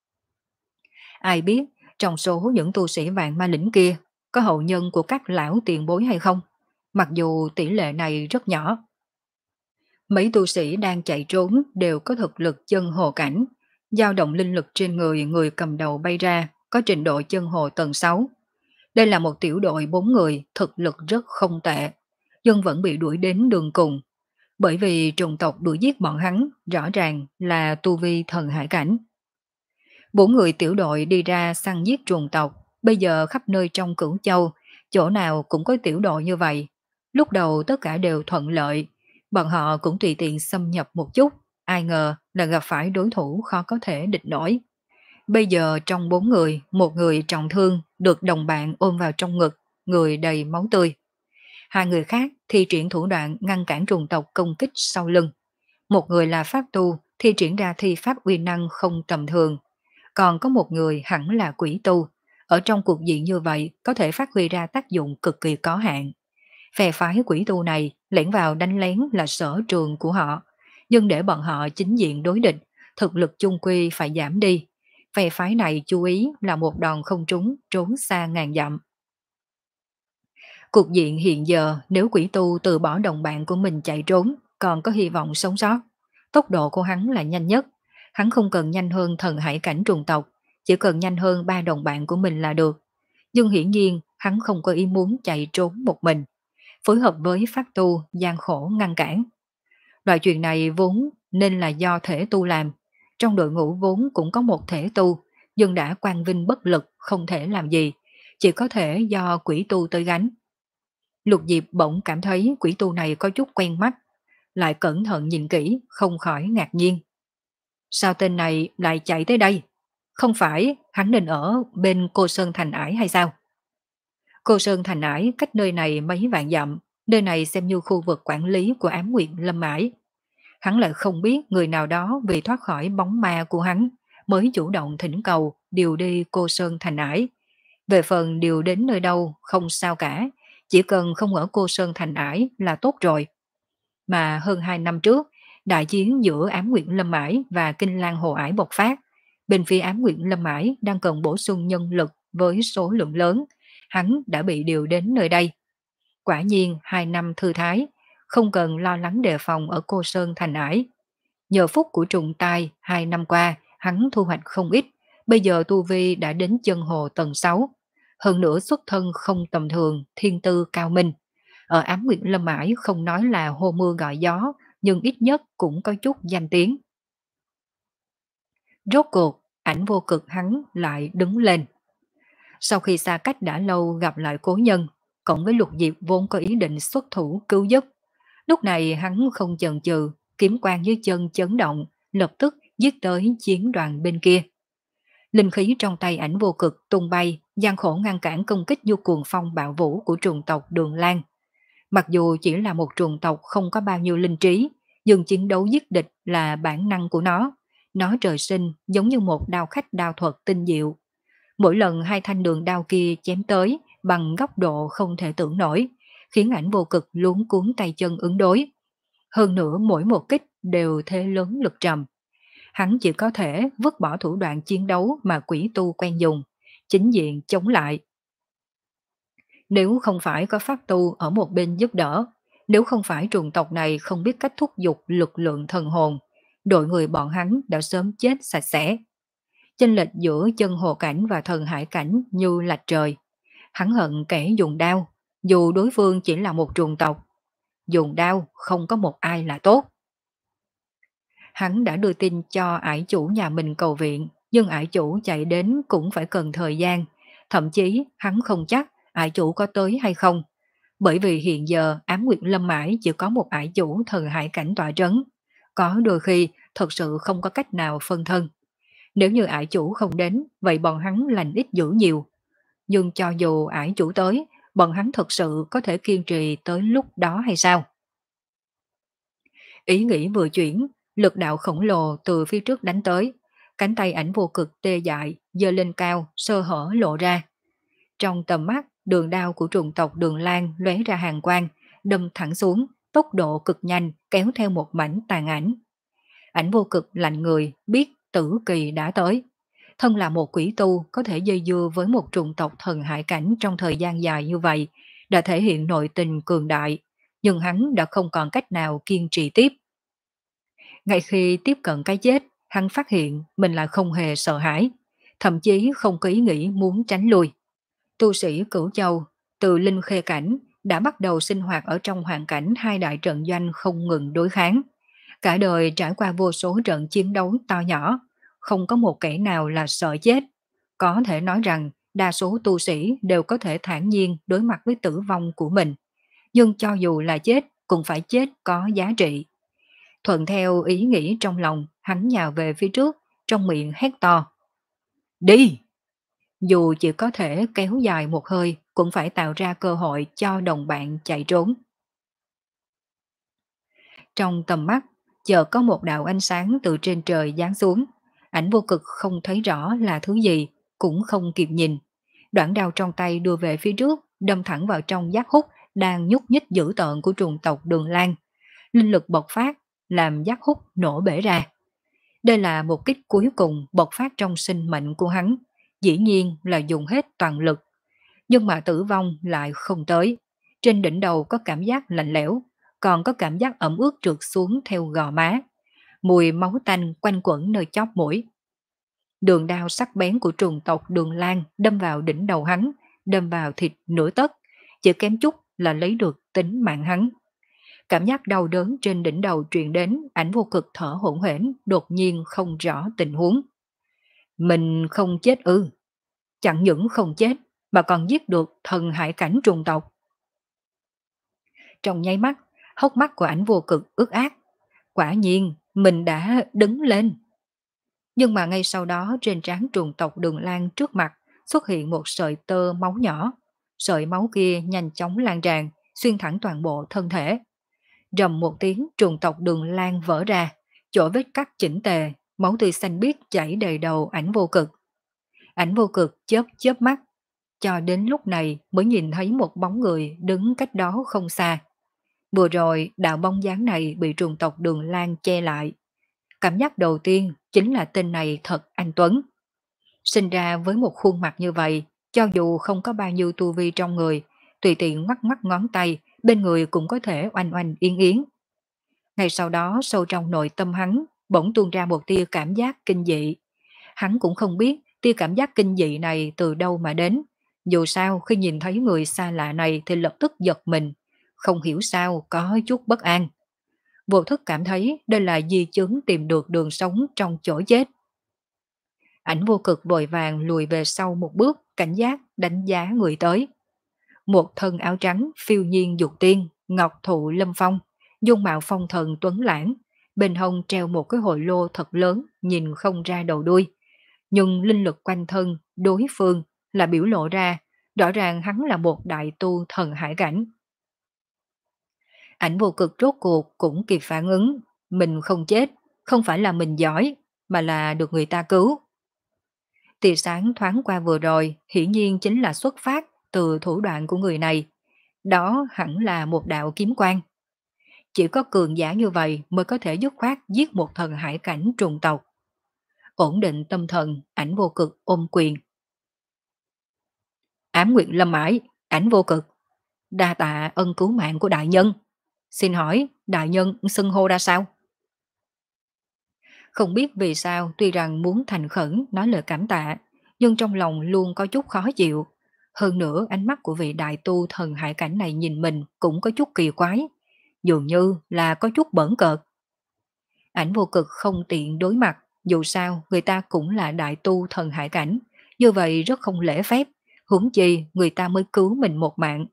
A: Ai biết, trong số những tu sĩ Vạn Ma Lĩnh kia, có hậu nhân của các lão tiền bối hay không? Mặc dù tỷ lệ này rất nhỏ. Mấy tu sĩ đang chạy trốn đều có thực lực chân hồ cảnh, dao động linh lực trên người người cầm đầu bay ra, có trình độ chân hồ tầng sáu. Đây là một tiểu đội bốn người thực lực rất không tệ, nhưng vẫn bị đuổi đến đường cùng, bởi vì trùng tộc đuổi giết bọn hắn rõ ràng là tu vi thần hải cảnh. Bốn người tiểu đội đi ra săn giết trùng tộc, bây giờ khắp nơi trong Cửu Châu, chỗ nào cũng có tiểu đội như vậy. Lúc đầu tất cả đều thuận lợi, bọn họ cũng tùy tiện xâm nhập một chút, ai ngờ là gặp phải đối thủ khó có thể địch nổi. Bây giờ trong bốn người, một người trọng thương được đồng bạn ôm vào trong ngực, người đầy máu tươi. Hai người khác thi triển thủ đoạn ngăn cản trùng tộc công kích sau lưng. Một người là pháp tu, thi triển ra thi pháp uy năng không tầm thường. Còn có một người hẳn là quỷ tu. Ở trong cuộc diện như vậy có thể phát huy ra tác dụng cực kỳ có hạn. Phe phái quỷ tu này lẻn vào đánh lén là sở trường của họ. Nhưng để bọn họ chính diện đối địch, thực lực chung quy phải giảm đi. Phe phái này chú ý là một đòn không trúng trốn xa ngàn dặm. Cục diện hiện giờ nếu quỷ tu từ bỏ đồng bạn của mình chạy trốn còn có hy vọng sống sót. Tốc độ của hắn là nhanh nhất. Hắn không cần nhanh hơn thần hải cảnh trùng tộc, chỉ cần nhanh hơn ba đồng bạn của mình là được. Nhưng hiển nhiên hắn không có ý muốn chạy trốn một mình. Phối hợp với pháp tu gian khổ ngăn cản. Loại chuyện này vốn nên là do thể tu làm. Trong đội ngũ vốn cũng có một thể tu, nhưng đã quang vinh bất lực không thể làm gì. Chỉ có thể do quỷ tu tới gánh. Lục Diệp bỗng cảm thấy quỷ tu này có chút quen mắt, lại cẩn thận nhìn kỹ, không khỏi ngạc nhiên. Sao tên này lại chạy tới đây? Không phải hắn nên ở bên Cô Sơn Thành Ải hay sao? Cô Sơn Thành Ải cách nơi này mấy vạn dặm, nơi này xem như khu vực quản lý của ám nguyện Lâm Ải. Hắn lại không biết người nào đó vì thoát khỏi bóng ma của hắn mới chủ động thỉnh cầu điều đi Cô Sơn Thành Ải. Về phần điều đến nơi đâu không sao cả, chỉ cần không ở Cô Sơn Thành Ải là tốt rồi. Mà hơn hai năm trước, đại chiến giữa Ám Nguyệt Lâm Ải và Kinh Lan Hồ Ải bộc phát. Bên phía Ám Nguyệt Lâm Ải đang cần bổ sung nhân lực với số lượng lớn, hắn đã bị điều đến nơi đây. Quả nhiên hai năm thư thái, không cần lo lắng đề phòng ở Cô Sơn Thành Ải. Nhờ phúc của trùng tai, hai năm qua, hắn thu hoạch không ít, bây giờ tu vi đã đến chân hồ tầng sáu. Hơn nữa xuất thân không tầm thường, thiên tư cao minh. Ở Ám Nguyệt Lâm Ải không nói là hô mưa gọi gió, nhưng ít nhất cũng có chút danh tiếng. Rốt cuộc, ảnh vô cực hắn lại đứng lên. Sau khi xa cách đã lâu gặp lại cố nhân, cộng với Lục Diệp vốn có ý định xuất thủ cứu giúp. Lúc này hắn không chần chừ, kiếm quang dưới chân chấn động, lập tức giết tới chiến đoàn bên kia. Linh khí trong tay ảnh vô cực tung bay, gian khổ ngăn cản công kích vô cuồng phong bạo vũ của trùng tộc Đường Lan. Mặc dù chỉ là một trùng tộc không có bao nhiêu linh trí, nhưng chiến đấu giết địch là bản năng của nó. Nó trời sinh giống như một đao khách đao thuật tinh diệu. Mỗi lần hai thanh đường đao kia chém tới bằng góc độ không thể tưởng nổi, khiến ảnh vô cực luống cuốn tay chân ứng đối. Hơn nữa mỗi một kích đều thế lớn lực trầm. Hắn chỉ có thể vứt bỏ thủ đoạn chiến đấu mà quỷ tu quen dùng, chính diện chống lại. Nếu không phải có pháp tu ở một bên giúp đỡ, nếu không phải trùng tộc này không biết cách thúc giục lực lượng thần hồn, đội người bọn hắn đã sớm chết sạch sẽ. Chênh lệch giữa chân hồ cảnh và thần hải cảnh như lạch trời. Hắn hận kẻ dùng đao, dù đối phương chỉ là một trùng tộc. Dùng đao không có một ai là tốt. Hắn đã đưa tin cho ải chủ nhà mình cầu viện, nhưng ải chủ chạy đến cũng phải cần thời gian. Thậm chí hắn không chắc ải chủ có tới hay không. Bởi vì hiện giờ Ám Nguyệt Lâm Mãi chỉ có một ải chủ thần hải cảnh tọa trấn. Có đôi khi thật sự không có cách nào phân thân. Nếu như ải chủ không đến, vậy bọn hắn lành ít dữ nhiều. Nhưng cho dù ải chủ tới, bọn hắn thật sự có thể kiên trì tới lúc đó hay sao? Ý nghĩ vừa chuyển, lực đạo khổng lồ từ phía trước đánh tới. Cánh tay ảnh vô cực tê dại, giơ lên cao, sơ hở lộ ra. Trong tầm mắt, đường đao của trùng tộc Đường Lan lóe ra hàng quang, đâm thẳng xuống, tốc độ cực nhanh kéo theo một mảnh tàn ảnh. Ảnh vô cực lạnh người, biết tử kỳ đã tới. Thân là một quỷ tu có thể dây dưa với một trùng tộc thần hải cảnh trong thời gian dài như vậy, đã thể hiện nội tình cường đại, nhưng hắn đã không còn cách nào kiên trì tiếp. Ngay khi tiếp cận cái chết, hắn phát hiện mình là không hề sợ hãi, thậm chí không có ý nghĩ muốn tránh lui. Tu sĩ Cửu Châu từ Linh Khê Cảnh đã bắt đầu sinh hoạt ở trong hoàn cảnh hai đại trận doanh không ngừng đối kháng. Cả đời trải qua vô số trận chiến đấu to nhỏ, không có một kẻ nào là sợ chết. Có thể nói rằng đa số tu sĩ đều có thể thản nhiên đối mặt với tử vong của mình. Nhưng cho dù là chết, cũng phải chết có giá trị. Thuận theo ý nghĩ trong lòng, hắn nhào về phía trước, trong miệng hét to. Đi! Dù chỉ có thể kéo dài một hơi, cũng phải tạo ra cơ hội cho đồng bạn chạy trốn. Trong tầm mắt, chợt có một đạo ánh sáng từ trên trời giáng xuống. Ảnh Vô Cực không thấy rõ là thứ gì, cũng không kịp nhìn. Đoạn đao trong tay đưa về phía trước, đâm thẳng vào trong giác hút đang nhúc nhích dữ tợn của trùng tộc Đường Lan. Linh lực bộc phát, làm giác hút nổ bể ra. Đây là một kích cuối cùng bộc phát trong sinh mệnh của hắn, dĩ nhiên là dùng hết toàn lực. Nhưng mà tử vong lại không tới. Trên đỉnh đầu có cảm giác lạnh lẽo, còn có cảm giác ẩm ướt trượt xuống theo gò má. Mùi máu tanh quanh quẩn nơi chóp mũi. Đường đao sắc bén của trùng tộc Đường Lan đâm vào đỉnh đầu hắn, đâm vào thịt nửa tấc, chỉ kém chút là lấy được tính mạng hắn. Cảm giác đau đớn trên đỉnh đầu truyền đến, Ảnh Vô Cực thở hổn hển, đột nhiên không rõ tình huống. Mình không chết ư? Chẳng những không chết, mà còn giết được thần hải cảnh trùng tộc. Trong nháy mắt, hốc mắt của Ảnh Vô Cực ướt át. Quả nhiên, mình đã đứng lên. Nhưng mà ngay sau đó trên trán trùng tộc Đường Lan trước mặt xuất hiện một sợi tơ máu nhỏ. Sợi máu kia nhanh chóng lan tràn, xuyên thẳng toàn bộ thân thể. Rầm một tiếng, trùng tộc Đường Lan vỡ ra, chỗ vết cắt chỉnh tề, máu tươi xanh biếc chảy đầy đầu Ảnh Vô Cực. Ảnh Vô Cực chớp chớp mắt, cho đến lúc này mới nhìn thấy một bóng người đứng cách đó không xa. Vừa rồi đạo bóng dáng này bị trùng tộc Đường Lan che lại. Cảm giác đầu tiên chính là tên này thật anh tuấn. Sinh ra với một khuôn mặt như vậy, cho dù không có bao nhiêu tu vi trong người, tùy tiện ngoắc ngoắc ngón tay, bên người cũng có thể oanh oanh yên yến. Ngay sau đó sâu trong nội tâm hắn bỗng tuôn ra một tia cảm giác kinh dị. Hắn cũng không biết tia cảm giác kinh dị này từ đâu mà đến. Dù sao khi nhìn thấy người xa lạ này thì lập tức giật mình. Không hiểu sao có chút bất an. Vô thức cảm thấy đây là di chứng tìm được đường sống trong chỗ chết. Ảnh Vô Cực vội vàng lùi về sau một bước, cảnh giác đánh giá người tới. Một thân áo trắng phiêu nhiên dục tiên, ngọc thụ lâm phong, dung mạo phong thần tuấn lãng, bên hông treo một cái hội lô thật lớn, nhìn không ra đầu đuôi. Nhưng linh lực quanh thân, đối phương là biểu lộ ra, rõ ràng hắn là một đại tu thần hải cảnh. Ảnh Vô Cực rốt cuộc cũng kịp phản ứng, mình không chết, không phải là mình giỏi, mà là được người ta cứu. Tia sáng thoáng qua vừa rồi, hiển nhiên chính là xuất phát từ thủ đoạn của người này. Đó hẳn là một đạo kiếm quang. Chỉ có cường giả như vậy mới có thể dứt khoát giết một thần hải cảnh trùng tộc. Ổn định tâm thần, Ảnh Vô Cực ôm quyền. Ám Nguyệt Lâm Ải, Ảnh Vô Cực, đa tạ ân cứu mạng của đại nhân. Xin hỏi, đại nhân xưng hô ra sao? Không biết vì sao tuy rằng muốn thành khẩn nói lời cảm tạ, nhưng trong lòng luôn có chút khó chịu. Hơn nữa ánh mắt của vị đại tu thần hải cảnh này nhìn mình cũng có chút kỳ quái, dường như là có chút bỡn cợt. Ảnh Vô Cực không tiện đối mặt, dù sao người ta cũng là đại tu thần hải cảnh, như vậy rất không lễ phép, huống chi người ta mới cứu mình một mạng.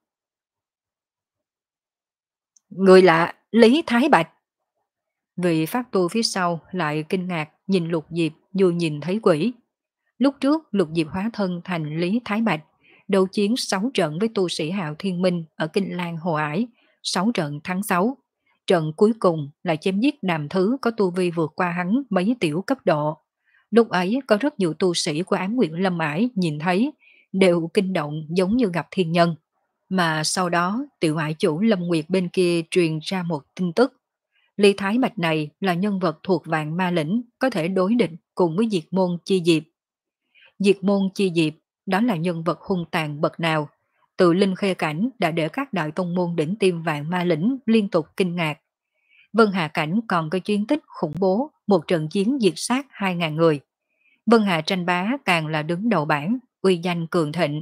A: Người lạ, Lý Thái Bạch. Vị pháp tu phía sau lại kinh ngạc nhìn Lục Diệp như nhìn thấy quỷ. Lúc trước Lục Diệp hóa thân thành Lý Thái Bạch, đấu chiến sáu trận với tu sĩ Hạo Thiên Minh ở Kinh Lan Hồ Ải, sáu trận thắng sáu. Trận cuối cùng là chém giết Đàm Thứ có tu vi vượt qua hắn mấy tiểu cấp độ. Lúc ấy có rất nhiều tu sĩ của Ám Nguyệt Lâm Ải nhìn thấy, đều kinh động giống như gặp thiên nhân. Mà sau đó tiểu ải chủ Lâm Nguyệt bên kia truyền ra một tin tức. Lý Thái Bạch này là nhân vật thuộc vạn ma lĩnh, có thể đối địch cùng với Diệt Môn Chi Diệp. Diệt Môn Chi Diệp, đó là nhân vật hung tàn bậc nào. Từ Linh Khê Cảnh đã để các đại tông môn đỉnh tiêm vạn ma lĩnh liên tục kinh ngạc. Vân Hà Cảnh còn có chiến tích khủng bố, một trận chiến diệt sát hai nghìn người. Vân Hà tranh bá càng là đứng đầu bảng, uy danh cường thịnh.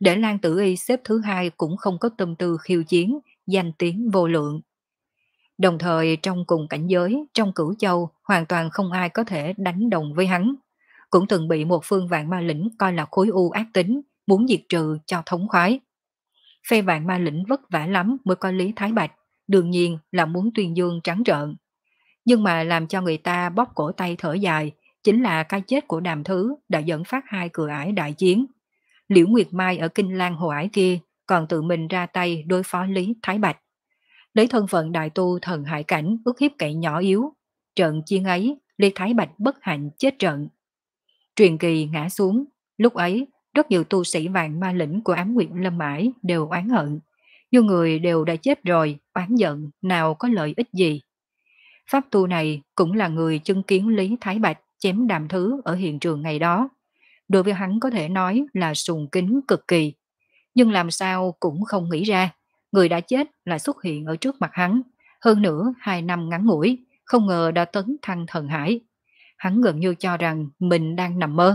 A: để Lan Tử Y xếp thứ hai cũng không có tâm tư khiêu chiến, danh tiếng vô lượng. Đồng thời trong cùng cảnh giới, trong Cửu Châu, hoàn toàn không ai có thể đánh đồng với hắn. Cũng từng bị một phương vạn ma lĩnh coi là khối u ác tính, muốn diệt trừ cho thống khoái. Phe vạn ma lĩnh vất vả lắm mới có Lý Thái Bạch, đương nhiên là muốn tuyên dương trắng trợn. Nhưng mà làm cho người ta bóp cổ tay thở dài, chính là cái chết của Đàm Thứ đã dẫn phát hai cửa ải đại chiến. Liễu Nguyệt Mai ở Kinh Lan Hồ Ải kia còn tự mình ra tay đối phó Lý Thái Bạch. Lấy thân phận đại tu thần hải cảnh ức hiếp kẻ nhỏ yếu. Trận chiến ấy, Lý Thái Bạch bất hạnh chết trận. Truyền kỳ ngã xuống, lúc ấy rất nhiều tu sĩ vạn ma lĩnh của Ám Nguyệt Lâm Mãi đều oán hận. Nhiều người đều đã chết rồi, oán giận, nào có lợi ích gì. Pháp tu này cũng là người chứng kiến Lý Thái Bạch chém Đàm Thứ ở hiện trường ngày đó. Đối với hắn có thể nói là sùng kính cực kỳ. Nhưng làm sao cũng không nghĩ ra, người đã chết lại xuất hiện ở trước mặt hắn. Hơn nữa hai năm ngắn ngủi, không ngờ đã tấn thăng thần hải. Hắn gần như cho rằng mình đang nằm mơ.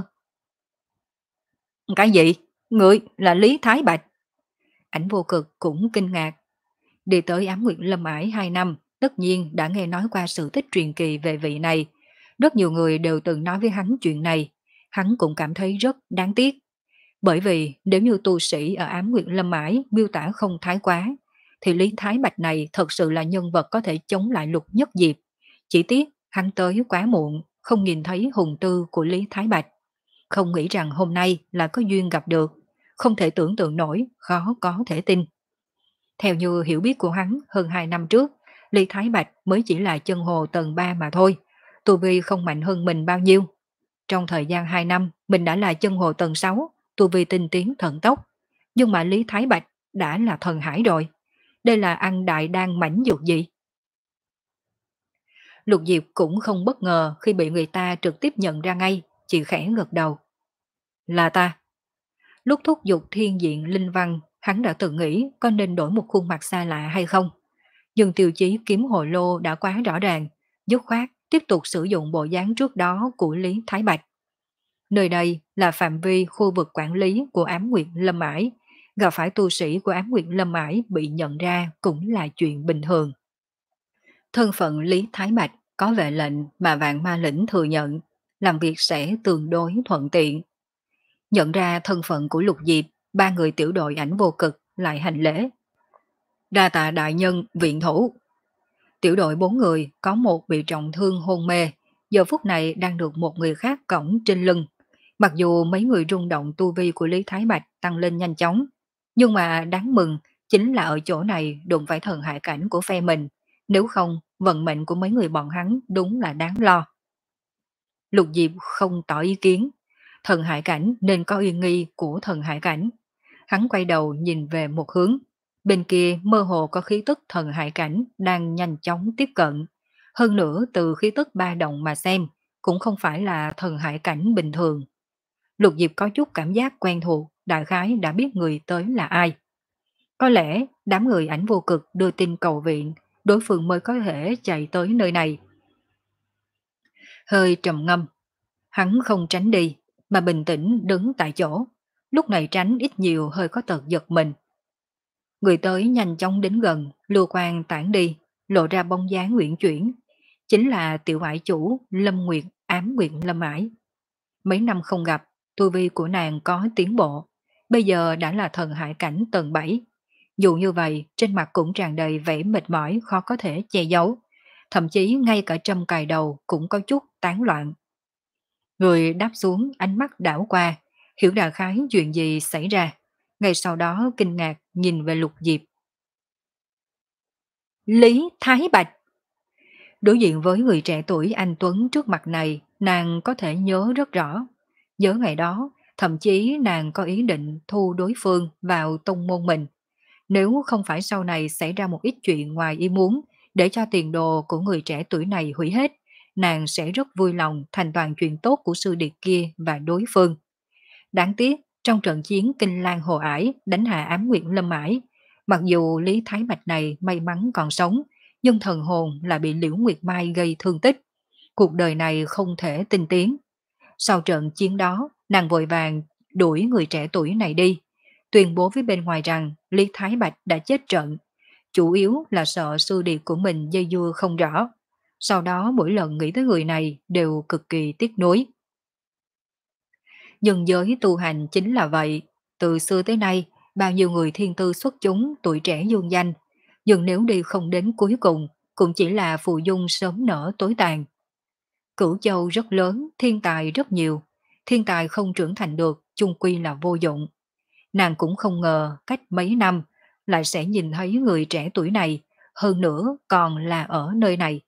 A: Cái gì? Người là Lý Thái Bạch? Ảnh Vô Cực cũng kinh ngạc. Đi tới Ám Nguyệt Lâm Ải hai năm, tất nhiên đã nghe nói qua sự tích truyền kỳ về vị này. Rất nhiều người đều từng nói với hắn chuyện này. Hắn cũng cảm thấy rất đáng tiếc. Bởi vì nếu như tu sĩ ở Ám Nguyệt Lâm Ải miêu tả không thái quá, thì Lý Thái Bạch này thật sự là nhân vật có thể chống lại Lục Nhất Diệp. Chỉ tiếc hắn tới quá muộn, không nhìn thấy hùng tư của Lý Thái Bạch. Không nghĩ rằng hôm nay là có duyên gặp được, không thể tưởng tượng nổi, khó có thể tin. Theo như hiểu biết của hắn, hơn hai năm trước, Lý Thái Bạch mới chỉ là chân hồ tầng ba mà thôi, tu vi không mạnh hơn mình bao nhiêu. Trong thời gian hai năm, mình đã là chân hồ tầng sáu, tu vi tinh tiến thần tốc. Nhưng mà Lý Thái Bạch đã là thần hải rồi. Đây là ăn đại đan mảnh dược gì? Lục Diệp cũng không bất ngờ khi bị người ta trực tiếp nhận ra ngay, chỉ khẽ gật đầu. Là ta. Lúc thúc giục thiên diện linh văn, hắn đã tự nghĩ có nên đổi một khuôn mặt xa lạ hay không. Nhưng tiêu chí kiếm hồ lô đã quá rõ ràng, dứt khoát tiếp tục sử dụng bộ dáng trước đó của Lý Thái Bạch. Nơi đây là phạm vi khu vực quản lý của Ám Nguyệt Lâm Ải, gặp phải tu sĩ của Ám Nguyệt Lâm Ải bị nhận ra cũng là chuyện bình thường. Thân phận Lý Thái Bạch có vệ lệnh mà Vạn Ma Lĩnh thừa nhận, làm việc sẽ tương đối thuận tiện. Nhận ra thân phận của Lục Diệp, ba người tiểu đội Ảnh Vô Cực lại hành lễ. Đa tạ đại nhân viện thủ. Tiểu đội bốn người có một bị trọng thương hôn mê, giờ phút này đang được một người khác cõng trên lưng. Mặc dù mấy người rung động tu vi của Lý Thái Bạch tăng lên nhanh chóng, nhưng mà đáng mừng chính là ở chỗ này đụng phải thần hải cảnh của phe mình. Nếu không, vận mệnh của mấy người bọn hắn đúng là đáng lo. Lục Diệp không tỏ ý kiến. Thần hải cảnh nên có uy nghi của thần hải cảnh. Hắn quay đầu nhìn về một hướng. Bên kia mơ hồ có khí tức thần hải cảnh đang nhanh chóng tiếp cận. Hơn nữa từ khí tức ba động mà xem, cũng không phải là thần hải cảnh bình thường. Lục Diệp có chút cảm giác quen thuộc, đại khái đã biết người tới là ai. Có lẽ đám người Ảnh Vô Cực đưa tin cầu viện, đối phương mới có thể chạy tới nơi này. Hơi trầm ngâm, hắn không tránh đi, mà bình tĩnh đứng tại chỗ. Lúc này tránh ít nhiều hơi có tật giật mình. Người tới nhanh chóng đến gần, lưu quan tản đi, lộ ra bóng dáng uyển chuyển. Chính là tiểu ải chủ Lâm Nguyệt, Ám Nguyệt Lâm Ải. Mấy năm không gặp, tu vi của nàng có tiến bộ, bây giờ đã là thần hải cảnh tầng bảy. Dù như vậy, trên mặt cũng tràn đầy vẻ mệt mỏi khó có thể che giấu. Thậm chí ngay cả trâm cài đầu cũng có chút tán loạn. Người đáp xuống ánh mắt đảo qua, hiểu đại khái chuyện gì xảy ra. Ngay sau đó kinh ngạc nhìn về Lục Diệp. Lý Thái Bạch. Đối diện với người trẻ tuổi anh Tuấn trước mặt này, nàng có thể nhớ rất rõ. Nhớ ngày đó, thậm chí nàng có ý định thu đối phương vào tông môn mình. Nếu không phải sau này xảy ra một ít chuyện ngoài ý muốn, để cho tiền đồ của người trẻ tuổi này hủy hết, nàng sẽ rất vui lòng thành toàn chuyện tốt của sư điệt kia và đối phương. Đáng tiếc, trong trận chiến Kinh Lan Hồ Ải đánh hạ Ám Nguyệt Lâm Ải, mặc dù Lý Thái Bạch này may mắn còn sống, nhưng thần hồn là bị Liễu Nguyệt Mai gây thương tích. Cuộc đời này không thể tinh tiến. Sau trận chiến đó, nàng vội vàng đuổi người trẻ tuổi này đi. tuyên bố với bên ngoài rằng Lý Thái Bạch đã chết trận, chủ yếu là sợ sư điệt của mình dây dưa không rõ. Sau đó mỗi lần nghĩ tới người này đều cực kỳ tiếc nuối. Nhưng giới tu hành chính là vậy, từ xưa tới nay, bao nhiêu người thiên tư xuất chúng, tuổi trẻ dương danh, nhưng nếu đi không đến cuối cùng, cũng chỉ là phù dung sớm nở tối tàn. Cửu châu rất lớn, thiên tài rất nhiều, thiên tài không trưởng thành được, chung quy là vô dụng. Nàng cũng không ngờ cách mấy năm lại sẽ nhìn thấy người trẻ tuổi này, hơn nữa còn là ở nơi này.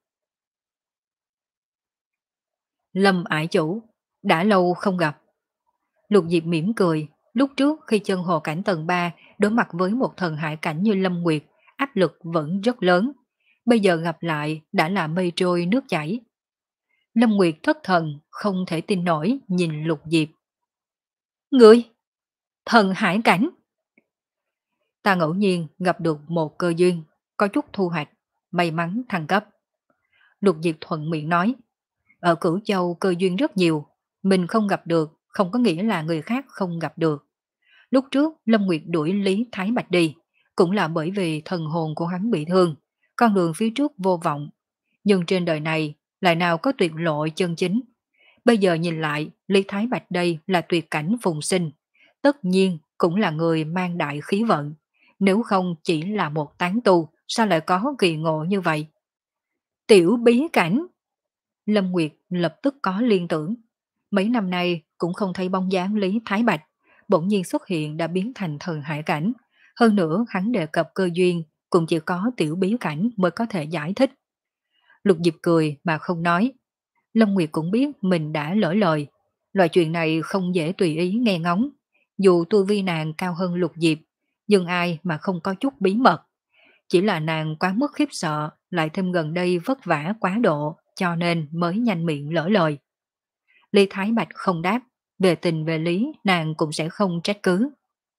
A: Lâm ải chủ, đã lâu không gặp. Lục Diệp mỉm cười, lúc trước khi chân hồ cảnh tầng ba đối mặt với một thần hải cảnh như Lâm Nguyệt, áp lực vẫn rất lớn. Bây giờ gặp lại đã là mây trôi nước chảy. Lâm Nguyệt thất thần, không thể tin nổi nhìn Lục Diệp. Người, thần hải cảnh. Ta ngẫu nhiên gặp được một cơ duyên, có chút thu hoạch, may mắn thăng cấp. Lục Diệp thuận miệng nói, ở Cửu Châu cơ duyên rất nhiều, mình không gặp được, không có nghĩa là người khác không gặp được. Lúc trước Lâm Nguyệt đuổi Lý Thái Bạch đi, cũng là bởi vì thần hồn của hắn bị thương, con đường phía trước vô vọng. Nhưng trên đời này lại nào có tuyệt lộ chân chính. Bây giờ nhìn lại, Lý Thái Bạch đây là tuyệt cảnh phùng sinh, tất nhiên cũng là người mang đại khí vận. Nếu không chỉ là một tán tu, sao lại có kỳ ngộ như vậy? Tiểu bí cảnh. Lâm Nguyệt lập tức có liên tưởng. Mấy năm nay cũng không thấy bóng dáng Lý Thái Bạch, bỗng nhiên xuất hiện đã biến thành thần hải cảnh. Hơn nữa hắn đề cập cơ duyên, cũng chỉ có tiểu bí cảnh mới có thể giải thích. Lục Diệp cười mà không nói. Lâm Nguyệt cũng biết mình đã lỡ lời. Loại chuyện này không dễ tùy ý nghe ngóng. Dù tu vi nàng cao hơn Lục Diệp, nhưng ai mà không có chút bí mật. Chỉ là nàng quá mức khiếp sợ, lại thêm gần đây vất vả quá độ, cho nên mới nhanh miệng lỡ lời. Lý Thái Bạch không đáp, về tình về lý nàng cũng sẽ không trách cứ.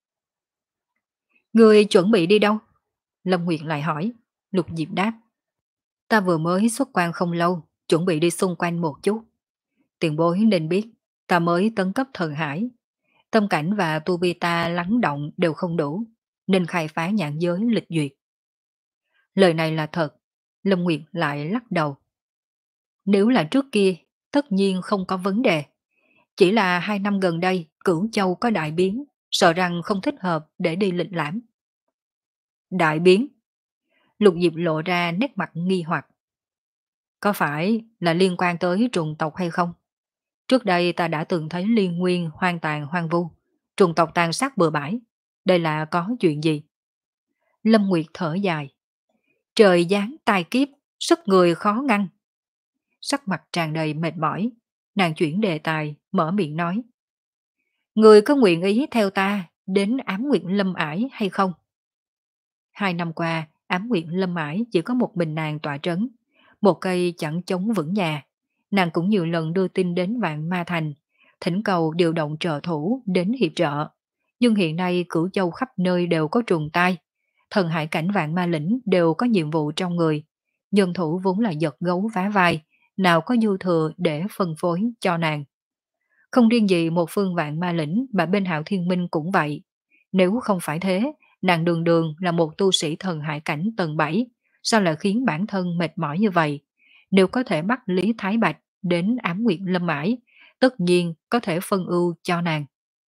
A: Người chuẩn bị đi đâu? Lâm Nguyệt lại hỏi. Lục Diệp đáp. Ta vừa mới xuất quan không lâu, chuẩn bị đi xung quanh một chút. Tiền bối nên biết, ta mới tấn cấp thần hải. Tâm cảnh và tu vi ta lắng động đều không đủ, nên khai phá nhãn giới lịch duyệt. Lời này là thật, Lâm Nguyệt lại lắc đầu. Nếu là trước kia, tất nhiên không có vấn đề. Chỉ là hai năm gần đây, Cửu Châu có đại biến, sợ rằng không thích hợp để đi lịch lãm. Đại biến? Lục Diệp lộ ra nét mặt nghi hoặc. Có phải là liên quan tới trùng tộc hay không? Trước đây ta đã từng thấy liên nguyên hoang tàn hoang vu, trùng tộc tàn sát bừa bãi. Đây là có chuyện gì? Lâm Nguyệt thở dài. Trời giáng tai kiếp, sức người khó ngăn. Sắc mặt tràn đầy mệt mỏi, nàng chuyển đề tài, mở miệng nói. Người có nguyện ý theo ta đến ám nguyện lâm ải hay không? Hai năm qua, ám nguyện lâm ải chỉ có một mình nàng tọa trấn, một cây chẳng chống vững nhà. Nàng cũng nhiều lần đưa tin đến Vạn Ma Thành, thỉnh cầu điều động trợ thủ đến hiệp trợ. Nhưng hiện nay Cửu Châu khắp nơi đều có trùng tai, thần hải cảnh Vạn Ma Lĩnh đều có nhiệm vụ trong người. Nhân thủ vốn là giật gấu vá vai, nào có dư thừa để phân phối cho nàng. Không riêng gì một phương Vạn Ma Lĩnh mà bên Hạo Thiên Minh cũng vậy. Nếu không phải thế, nàng đường đường là một tu sĩ thần hải cảnh tầng bảy, sao lại khiến bản thân mệt mỏi như vậy? Nếu có thể bắt Lý Thái Bạch đến ám nguyện lâm mãi, tất nhiên có thể phân ưu cho nàng.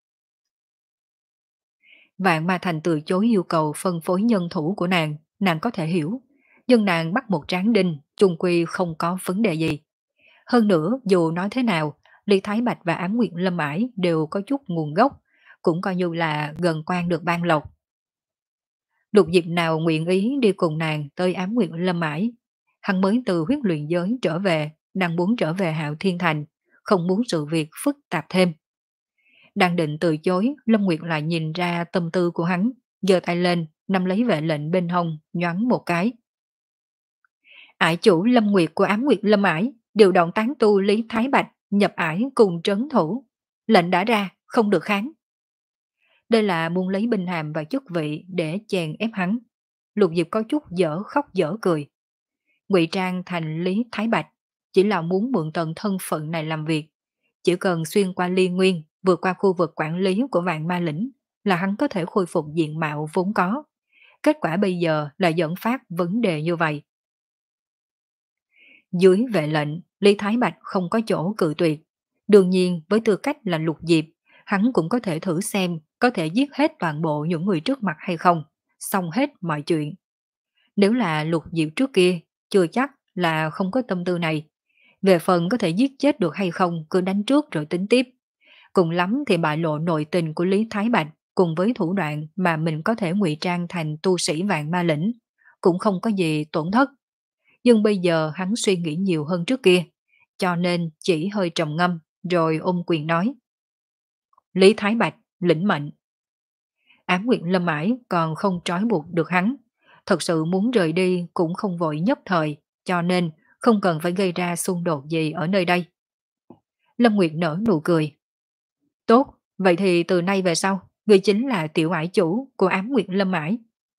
A: Vạn Ma Thành từ chối yêu cầu phân phối nhân thủ của nàng, nàng có thể hiểu. Nhưng nàng bắt một tráng đinh, chung quy không có vấn đề gì. Hơn nữa, dù nói thế nào, Lý Thái Bạch và Ám Nguyệt Lâm Ải đều có chút nguồn gốc, cũng coi như là gần quan được ban lộc. Lục Diệp nào nguyện ý đi cùng nàng tới Ám Nguyệt Lâm Ải. Hắn mới từ huyết luyện giới trở về, đang muốn trở về Hạo Thiên Thành, không muốn sự việc phức tạp thêm. Đang định từ chối, Lâm Nguyệt lại nhìn ra tâm tư của hắn, giơ tay lên, nắm lấy vệ lệnh bên hông, nhoắn một cái. Ải chủ Lâm Nguyệt của Ám Nguyệt Lâm Ải, điều động tán tu Lý Thái Bạch, nhập ải cùng trấn thủ. Lệnh đã ra, không được kháng. Đây là muốn lấy binh hàm và chức vị để chèn ép hắn. Lục Diệp có chút dở khóc dở cười. Ngụy trang thành Lý Thái Bạch, chỉ là muốn mượn tầng thân phận này làm việc. Chỉ cần xuyên qua Liên Nguyên, vượt qua khu vực quản lý của Vạn Ma Lĩnh, là hắn có thể khôi phục diện mạo vốn có. Kết quả bây giờ là dẫn phát vấn đề như vậy. Dưới vệ lệnh, Lý Thái Bạch không có chỗ cự tuyệt. Đương nhiên với tư cách là lục diệp, hắn cũng có thể thử xem có thể giết hết toàn bộ những người trước mặt hay không, xong hết mọi chuyện. Nếu là lục diệp trước kia, chưa chắc là không có tâm tư này. Về phần có thể giết chết được hay không cứ đánh trước rồi tính tiếp. Cùng lắm thì bại lộ nội tình của Lý Thái Bạch cùng với thủ đoạn mà mình có thể ngụy trang thành tu sĩ vạn ma lĩnh, cũng không có gì tổn thất. Nhưng bây giờ hắn suy nghĩ nhiều hơn trước kia, cho nên chỉ hơi trầm ngâm rồi ôm quyền nói. Lý Thái Bạch, lĩnh mệnh. Ám Nguyệt Lâm Ải còn không trói buộc được hắn. Thật sự muốn rời đi cũng không vội nhất thời, cho nên không cần phải gây ra xung đột gì ở nơi đây. Lâm Nguyệt nở nụ cười. Tốt, vậy thì từ nay về sau, người chính là tiểu ải chủ của Ám Nguyệt Lâm Ải.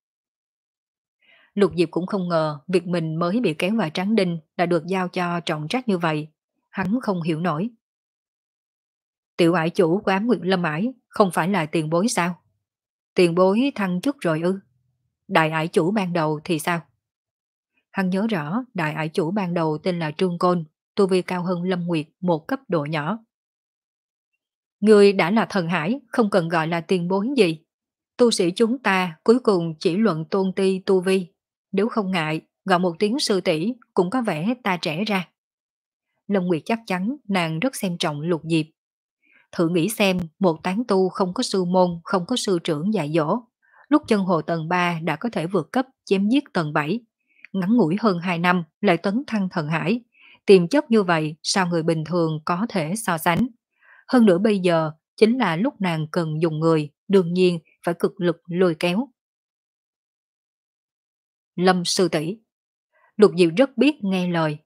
A: Lục Diệp cũng không ngờ việc mình mới bị kéo vào trắng đinh đã được giao cho trọng trách như vậy. Hắn không hiểu nổi. Tiểu ải chủ của Ám Nguyệt Lâm Ải không phải là tiền bối sao? Tiền bối thăng chức rồi ư? Đại ải chủ ban đầu thì sao? Hắn nhớ rõ đại ải chủ ban đầu tên là Trương Côn, tu vi cao hơn Lâm Nguyệt một cấp độ nhỏ. Người đã là thần hải, không cần gọi là tiền bối gì. Tu sĩ chúng ta cuối cùng chỉ luận tôn ti tu vi. Nếu không ngại, gọi một tiếng sư tỷ cũng có vẻ ta trẻ ra. Lâm Nguyệt chắc chắn nàng rất xem trọng Lục Diệp. Thử nghĩ xem, một tán tu không có sư môn, không có sư trưởng dạy dỗ. Lúc chân hồ tầng ba đã có thể vượt cấp chém giết tầng bảy. Ngắn ngủi hơn hai năm lại tấn thăng thần hải. Tiềm chất như vậy sao người bình thường có thể so sánh. Hơn nữa bây giờ chính là lúc nàng cần dùng người, đương nhiên phải cực lực lôi kéo. Lâm sư tỷ, Lục Diệu rất biết nghe lời.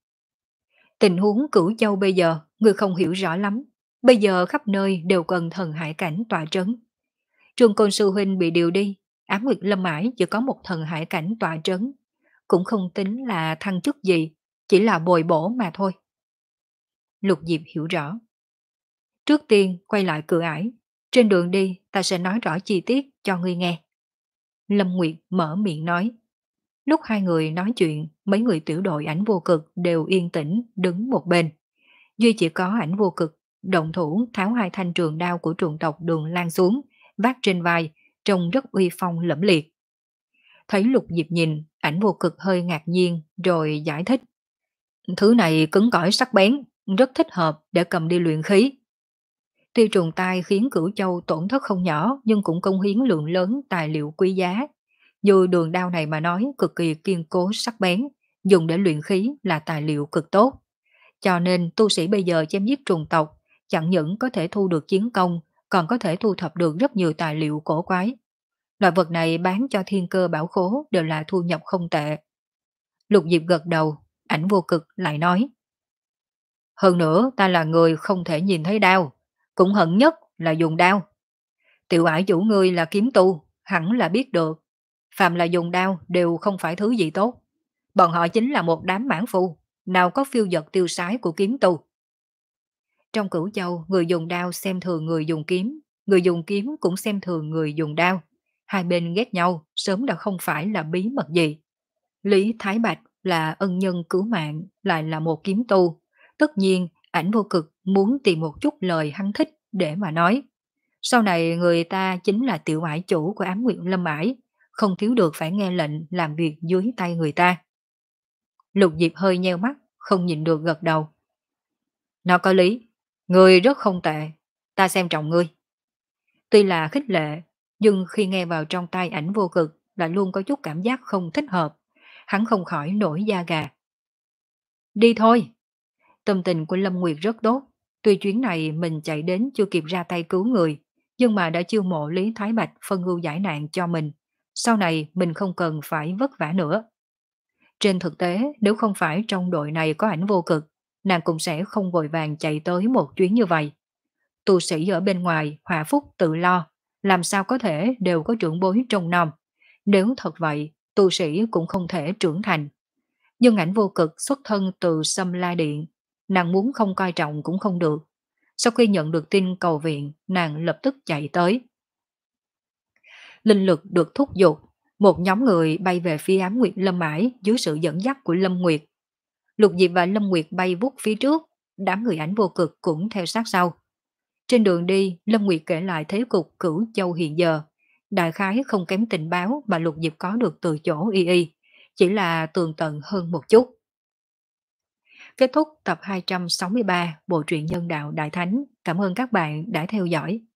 A: Tình huống Cửu Châu bây giờ, người không hiểu rõ lắm. Bây giờ khắp nơi đều cần thần hải cảnh tọa trấn. Trường Côn Sư Huynh bị điều đi, Ám Nguyệt Lâm Ải chỉ có một thần hải cảnh tọa trấn. Cũng không tính là thăng chức gì, chỉ là bồi bổ mà thôi. Lục Diệp hiểu rõ. Trước tiên quay lại cửa ải, trên đường đi ta sẽ nói rõ chi tiết cho ngươi nghe. Lâm Nguyệt mở miệng nói. Lúc hai người nói chuyện, mấy người tiểu đội ảnh vô cực đều yên tĩnh đứng một bên. Duy chỉ có ảnh vô cực, động thủ tháo hai thanh trường đao của trường tộc Đường Lan xuống, vác trên vai, trông rất uy phong lẫm liệt. Thấy Lục Diệp nhìn, ảnh vô cực hơi ngạc nhiên rồi giải thích. Thứ này cứng cỏi sắc bén, rất thích hợp để cầm đi luyện khí. Tuy trùng tai khiến Cửu Châu tổn thất không nhỏ nhưng cũng công hiến lượng lớn tài liệu quý giá. Dù đường đao này mà nói cực kỳ kiên cố sắc bén, dùng để luyện khí là tài liệu cực tốt. Cho nên tu sĩ bây giờ chém giết trùng tộc, chẳng những có thể thu được chiến công, còn có thể thu thập được rất nhiều tài liệu cổ quái. Loại vật này bán cho thiên cơ bảo khố đều là thu nhập không tệ. Lục Diệp gật đầu, ảnh vô cực lại nói. Hơn nữa ta là người không thể nhìn thấy đao, cũng hận nhất là dùng đao. Tiểu ải chủ ngươi là kiếm tu, hẳn là biết được. Phàm là dùng đao đều không phải thứ gì tốt. Bọn họ chính là một đám mãn phu, nào có phiêu dật tiêu sái của kiếm tu. Trong Cửu Châu, người dùng đao xem thường người dùng kiếm, người dùng kiếm cũng xem thường người dùng đao. Hai bên ghét nhau, sớm đã không phải là bí mật gì. Lý Thái Bạch là ân nhân cứu mạng, lại là một kiếm tu. Tất nhiên, ảnh vô cực muốn tìm một chút lời hắn thích để mà nói. Sau này người ta chính là tiểu ải chủ của Ám Nguyệt Lâm Ải, không thiếu được phải nghe lệnh làm việc dưới tay người ta. Lục Diệp hơi nheo mắt, không nhìn được gật đầu. Nó có lý, người rất không tệ, ta xem trọng ngươi. Tuy là khích lệ, nhưng khi nghe vào trong tay ảnh vô cực là luôn có chút cảm giác không thích hợp. Hắn không khỏi nổi da gà. Đi thôi. Tâm tình của Lâm Nguyệt rất tốt. Tuy chuyến này mình chạy đến chưa kịp ra tay cứu người, nhưng mà đã chiêu mộ Lý Thái Bạch phân ưu giải nạn cho mình. Sau này mình không cần phải vất vả nữa. Trên thực tế, nếu không phải trong đội này có ảnh vô cực, nàng cũng sẽ không vội vàng chạy tới một chuyến như vậy. Tu sĩ ở bên ngoài, hòa phúc tự lo, làm sao có thể đều có trưởng bối trong nom. Nếu thật vậy, tu sĩ cũng không thể trưởng thành. Nhưng ảnh vô cực xuất thân từ Sâm La Điện, nàng muốn không coi trọng cũng không được. Sau khi nhận được tin cầu viện, nàng lập tức chạy tới. Linh lực được thúc giục, một nhóm người bay về phía Ám Nguyệt Lâm Mãi dưới sự dẫn dắt của Lâm Nguyệt. Lục Diệp và Lâm Nguyệt bay vút phía trước, đám người ảnh vô cực cũng theo sát sau. Trên đường đi, Lâm Nguyệt kể lại thế cục Cửu Châu hiện giờ. Đại khái không kém tình báo mà Lục Diệp có được từ chỗ y y, chỉ là tường tận hơn một chút. Kết thúc tập hai trăm sáu mươi ba Bộ truyện Nhân đạo Đại Thánh. Cảm ơn các bạn đã theo dõi.